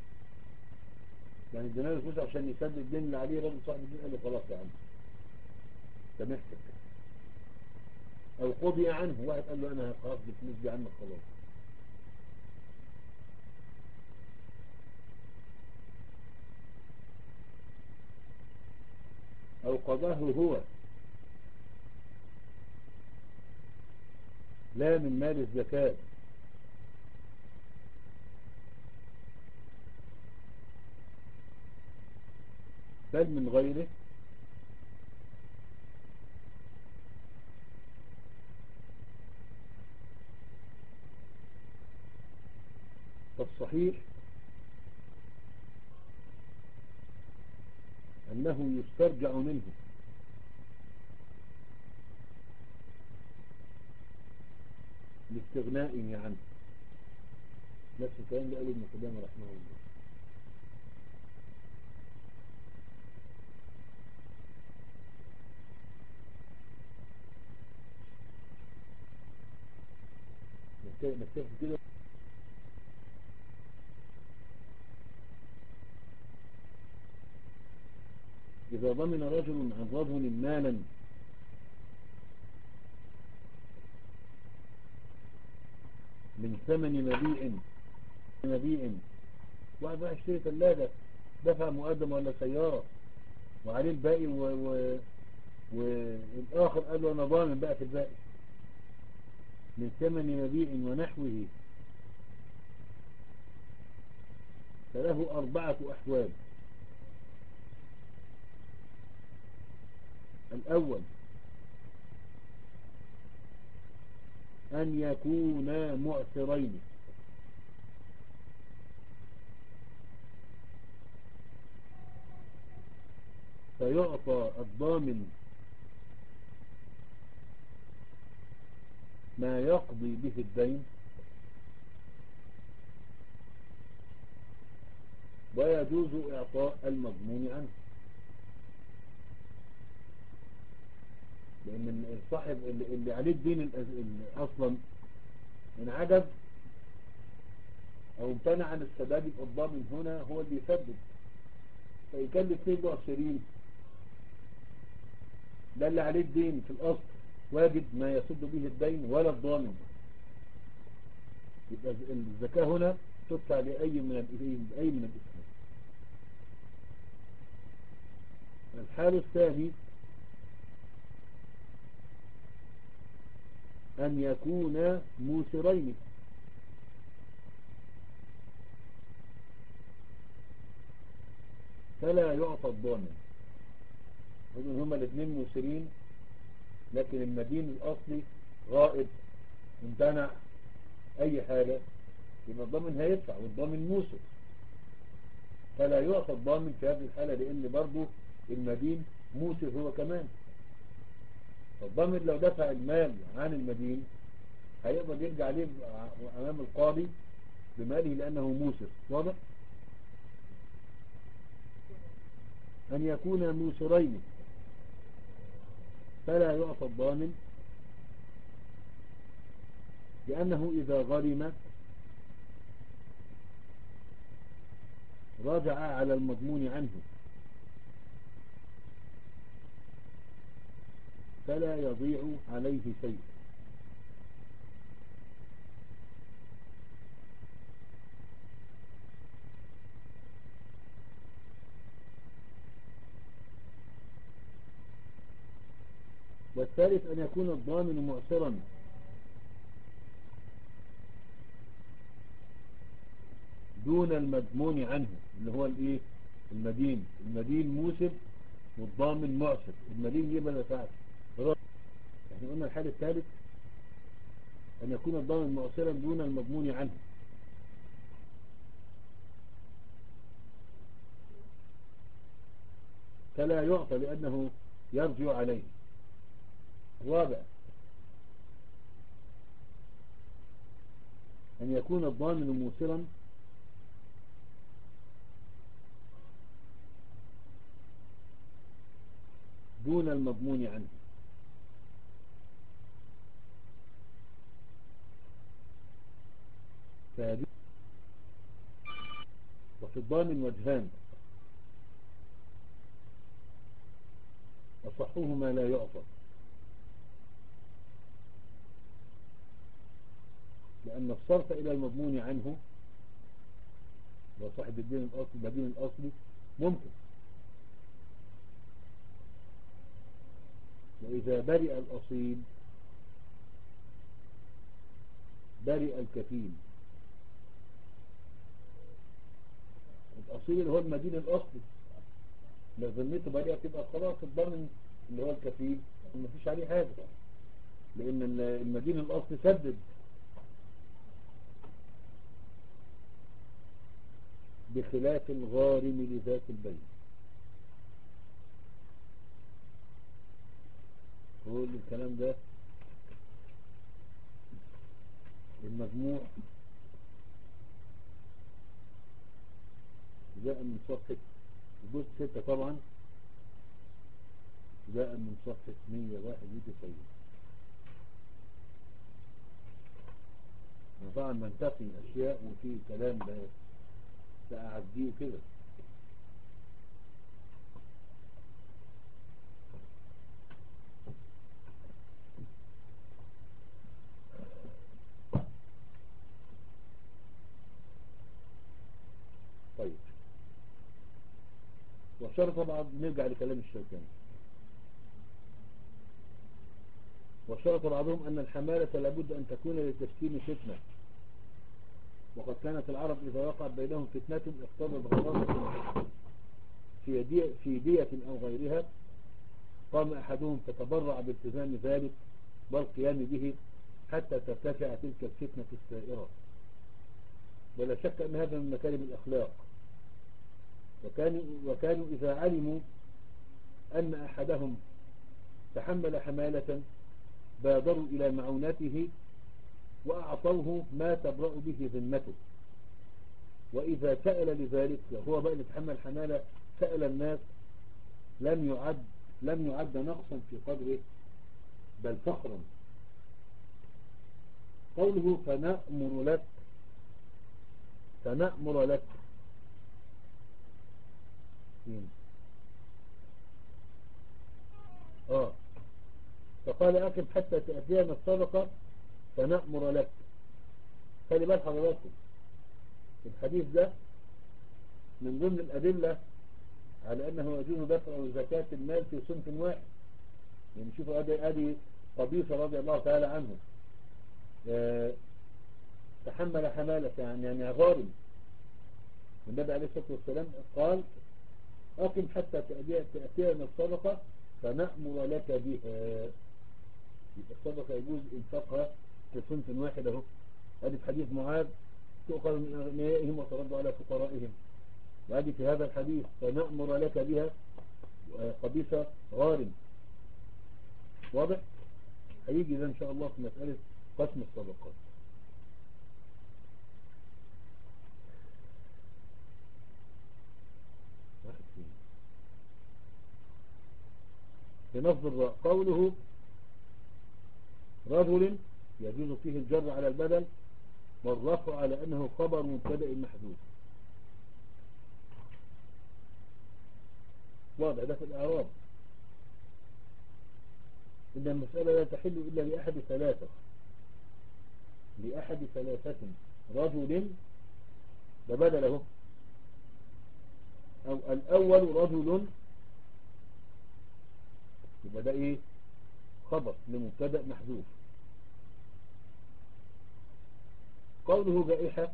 يعني ادينا له فلوس عشان يسدد الدين اللي عليه، راجل صاحب الدين قال له خلاص يا عم سامحتك، أو قضي عنه، واحد قال له أنا هقضي الفلوس دي عنك خلاص. أو قضاه هو لا من مال الزكاة بل من غيره، فالصحيح أنه يسترجع منه لاستغنائه عنه. نفس الكلام ده قاله ابن قدامة رحمه الله. نكتفي كده. إذا ضمن رجل عن رجل مالا من ثمن مبيع مبيع واحد راح يشتري ثلاجة دفع مقدم ولا سيارة وعليه الباقي و... و... والآخر قال له أنا ضامن بقى في الباقي، من ثمن مبيع ونحوه، فله أربعة أحوال. الأول أن يكونا معسرين، فيعطى الضامن ما يقضي به الدين، ويجوز إعطاء المضمون عنه، لأن الصاحب اللي عليه الدين أصلا إن عجز أو امتنع عن السداد، يبقى الضامن هنا هو اللي يسدد، فيكلف اثنين وعشرين، ده اللي عليه الدين في الأصل واجد ما يسد به الدين ولا الضامن، يبقى الزكاة هنا تدفع لأي من ال- أي من الاسمين. الحال الثاني أن يكون موسرين، فلا يعطى الضامن. يقولون هما الاثنين موسرين لكن المدين الأصلي غائب، امتنع، أي حاجة، يبقى الضامن هيدفع والضامن موسر، فلا يعطى الضامن في هذه الحالة لأن برضو المدين موسر هو كمان. فالضامن لو دفع المال عن المدين هيقدر يرجع عليه أمام القاضي بماله لأنه موسر. واضح؟ أن يكون موسرين فلا يعطى الضامن لأنه إذا غرم رجع على المضمون عنه فلا يضيع عليه شيء. والثالث أن يكون الضامن معسرا دون المضمون عنه، اللي هو الايه؟ المدين. المدين موسر والضامن معسر. المدين ليه ما دفعش؟ احنا قلنا الحال الثالث أن يكون الضامن معسرا دون المضمون عنه، فلا يعطى لأنه يرجع عليه. رابع أن يكون الضامن موسرا دون المضمون عنه، فهذه. وفي الضامن وجهان، أصحهما لا يعطى، لأن الصرف إلى المضمون عنه وصاحب الدين الأصلي البدين الأصلي ممكن، وإذا برئ الأصيل برئ الكفيل. الأصيل هو المدين الأصلي، لو ذمته بريئة تبقى خلاص الضامن اللي هو الكفيل مفيش عليه حاجة، لأن المدين الأصلي سدد، بخلاف الغارم لذات البين. كل الكلام ده المجموع جاء من صفحة الجزء ستة طبعا، جاء من صفحة مية وواحد وتسعين. طبعا منتقي أشياء وفي كلام سأعديه كده. طيب، وشرط طبعا نرجع لكلام الشوكاني. وشرط بعضهم أن الحمالة لابد أن تكون لتسكين فتنة، وقد كانت العرب إذا وقعت بينهم فتنة اقتضت غرامة في دية, في دية أو غيرها، قام أحدهم فتبرع بالتزام ذلك والقيام به حتى ترتفع تلك الفتنة السائرة. ولا شك أن هذا من مكارم الأخلاق. وكانوا, وكانوا إذا علموا أن أحدهم تحمل حمالة بادروا إلى معونته وأعطوه ما تبرأ به ذمته. وإذا سأل لذلك، هو بقى اللي تحمل حمالة سأل الناس، لم يعد لم يعد نقصا في قدره بل فخرا. قوله فنأمر لك، فنأمر لك آه فقال أكب حتى تأتينا الصدقة فنأمر لك. خلي بال حضراتكم، الحديث ده من ضمن الأدلة على أنه يجوز دفع زكاة المال في صنف واحد. يعني شوفوا أدي أدي قبيصة رضي الله تعالى عنه اه تحمل حمالة يعني يعني غارم. النبي عليه الصلاة والسلام قال أقم حتى تأتينا الصدقة فنأمر لك بها. يبقى الصدقة يجوز إنفاقها في صنف واحد أهو. هذه في حديث معاذ تؤخذ من أغنيائهم وترد على فقرائهم، وهذه في هذا الحديث فنأمر لك بها قبيصة غارم. واضح؟ هيجي إذا إن شاء الله في مسألة قسم الصدقات. بنصب الراء قوله رجل يجوز فيه الجر على البدل والرفع على أنه خبر مبتدأ محذوف. واضح ده في الإعراب. إن المسألة لا تحل إلا لأحد ثلاثة لأحد ثلاثة رجل ده بدله، أو الأول رجل يبقى ده إيه خبر لمبتدأ محذوف. قوله جائحة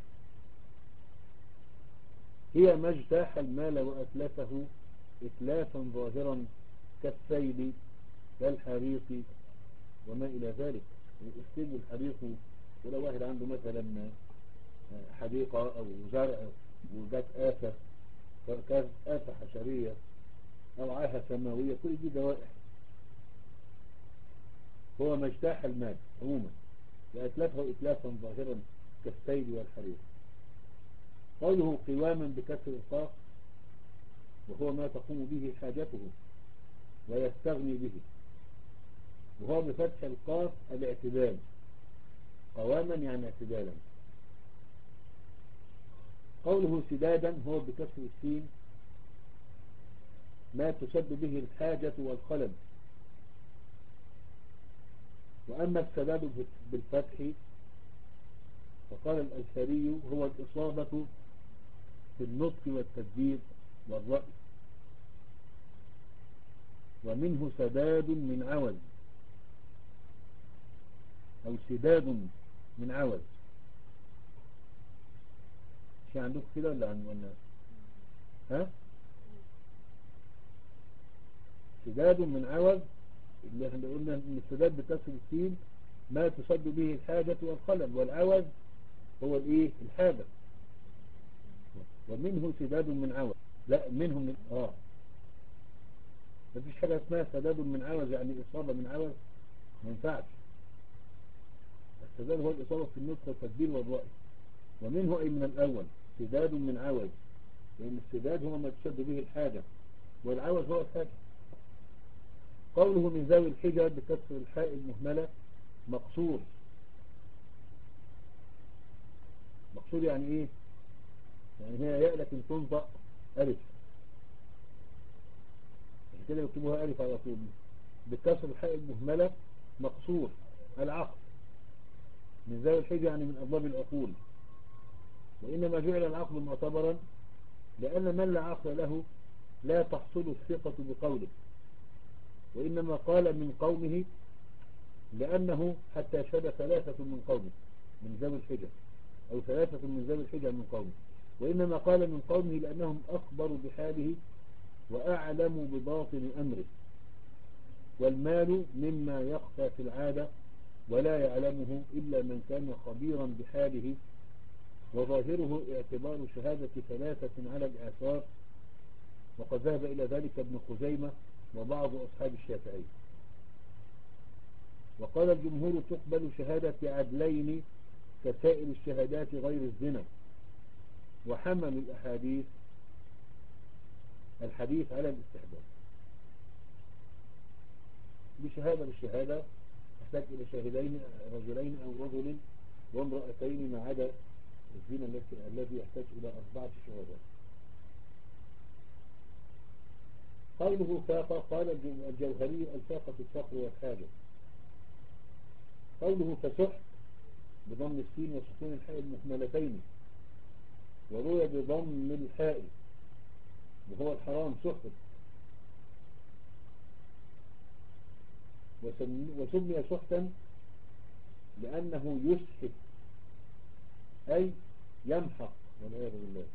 هي ما اجتاح المال وأتلفه إتلافا ظاهرا كالسيل كالحريق وما إلى ذلك. السيل والحريق ولو واحد عنده مثلا حديقة أو زرع وجات آفة كانت آفة حشرية أو عاهة سماوية، كل دي دوائح. هو ما اجتاح المال عموما وأتلفه إتلافا ظاهرا كالسيل والحريق. قوله قواما بكسر القاف وهو ما تقوم به حاجته ويستغني به، وهو بفتح القاف الاعتدال. قواما يعني اعتدالا. قوله سدادا هو بكسر السين ما تسد به الحاجة والخلل. وأما السداد بالفتح فقال الأزهري هو الإصابة في النطق والتسديد والرأي. ومنه سداد من عوز أو سداد من عوز. شيء عندكم كده ولا عن ولا ها؟ سداد من عوز اللي احنا قلنا ان السداد بكسر السين ما تسد به الحاجة والخلل، والعوز هو الايه الحاجة. ومنه سداد من عوز، لا منه من اه مفيش حاجة اسمها سداد من عوز يعني إصابة من عوز، ما ينفعش. السداد هو الإصابة في النطق والتدبير والرأي. ومنه أي من الأول سداد من عوز، لأن السداد هو ما تشد به الحاجة والعوز هو الحاجة. قوله من ذوي الحجة بكسر الحاء المهملة مقصور. مقصور يعني ايه؟ يعني هي ياء لكن تنطق ألف، عشان كده يكتبوها ألف على طول. بكسر الحاء المهملة مقصور العقل. من ذوي الحجة يعني من أضراب العقول. وإنما جعل العقل معتبرا لأن من لا عقل له لا تحصل الثقة بقوله. وإنما قال من قومه لأنه حتى يشهد ثلاثة من قومه من ذوي الحجة، أو ثلاثة من ذوي الحجة من قومه. وإنما قال من قومه لأنهم أخبر بحاله وأعلم بباطن أمره. والمال مما يخفى في العادة ولا يعلمه إلا من كان خبيرا بحاله. وظاهره اعتبار شهادة ثلاثة على الإعصار، وقد ذهب إلى ذلك ابن خزيمة وبعض أصحاب الشافعي. وقال الجمهور تقبل شهادة عدلين كسائر الشهادات غير الزنا. وحمل الأحاديث الحديث على الاستحباب. بشهادة بالشهادة تحتاج إلى شاهدين رجلين أو رجل وامرأتين ما عدا الزنا الذي يحتاج إلى أربعة شهادات. قوله فاقة قال الجوهري الفاقة الفقر والحاجة. قوله فسحت بضم السين وسكون الحاء المهملتين وروي بضم الحاء وهو الحرام سحت، وسمي سحتا لأنه يسحت أي يمحق والعياذ بالله.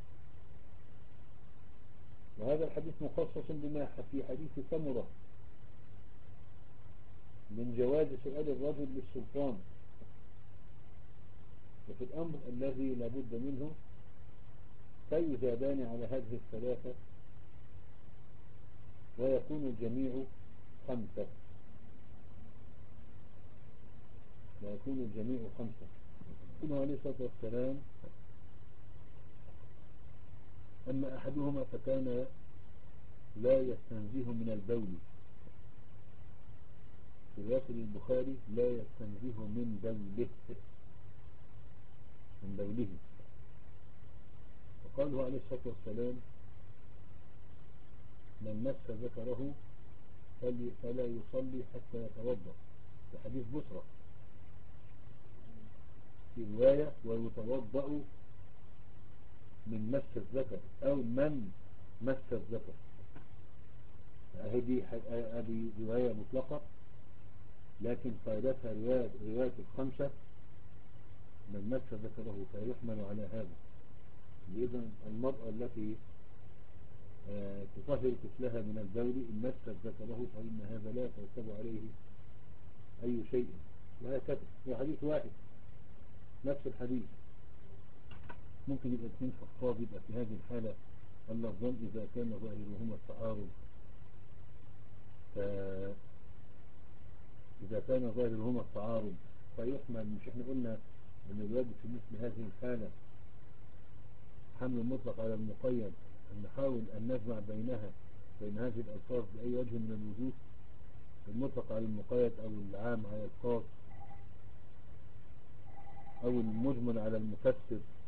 وهذا الحديث مخصص بما في حديث سمرة من جواز سؤال الرجل للسلطان، وفي الأمر الذي لابد منه فيزادان على هذه الثلاثة ويكون الجميع خمسة ويكون الجميع خمسة. قال عليه الصلاة والسلام: أما أحدهما فكان لا يستنزه من البول، في رواية البخاري لا يستنزه من بوله من بوله وقال عليه الصلاة والسلام: من مس ذكره فلا يصلي حتى يتوضأ، في حديث بصرة في رواية ويتوضأ من مس الذكر أو من مس الذكر. هذه هذه رواية مطلقة لكن فائدتها رواية, رواية الخمسة من مس ذكره فيحمل على هذا. إذن المرأة التي تطهر طفلها من البول إن مست ذكره فإن هذا لا يترتب عليه أي شيء، وهكذا. وحديث واحد نفس الحديث، ممكن يبقى اثنين حفاظ، يبقى في هذه الحالة اللفظان إذا كان ظاهرهما التعارض، إذا كان ظاهرهما التعارض فيحمل. مش احنا قلنا أن الواجب في مثل هذه الحالة حمل المطلق على المقيد، أن نحاول أن نجمع بينها بين هذه الألفاظ بأي وجه من الوجوه، المطلق على المقيد أو العام على الخاص أو المجمل على المفسر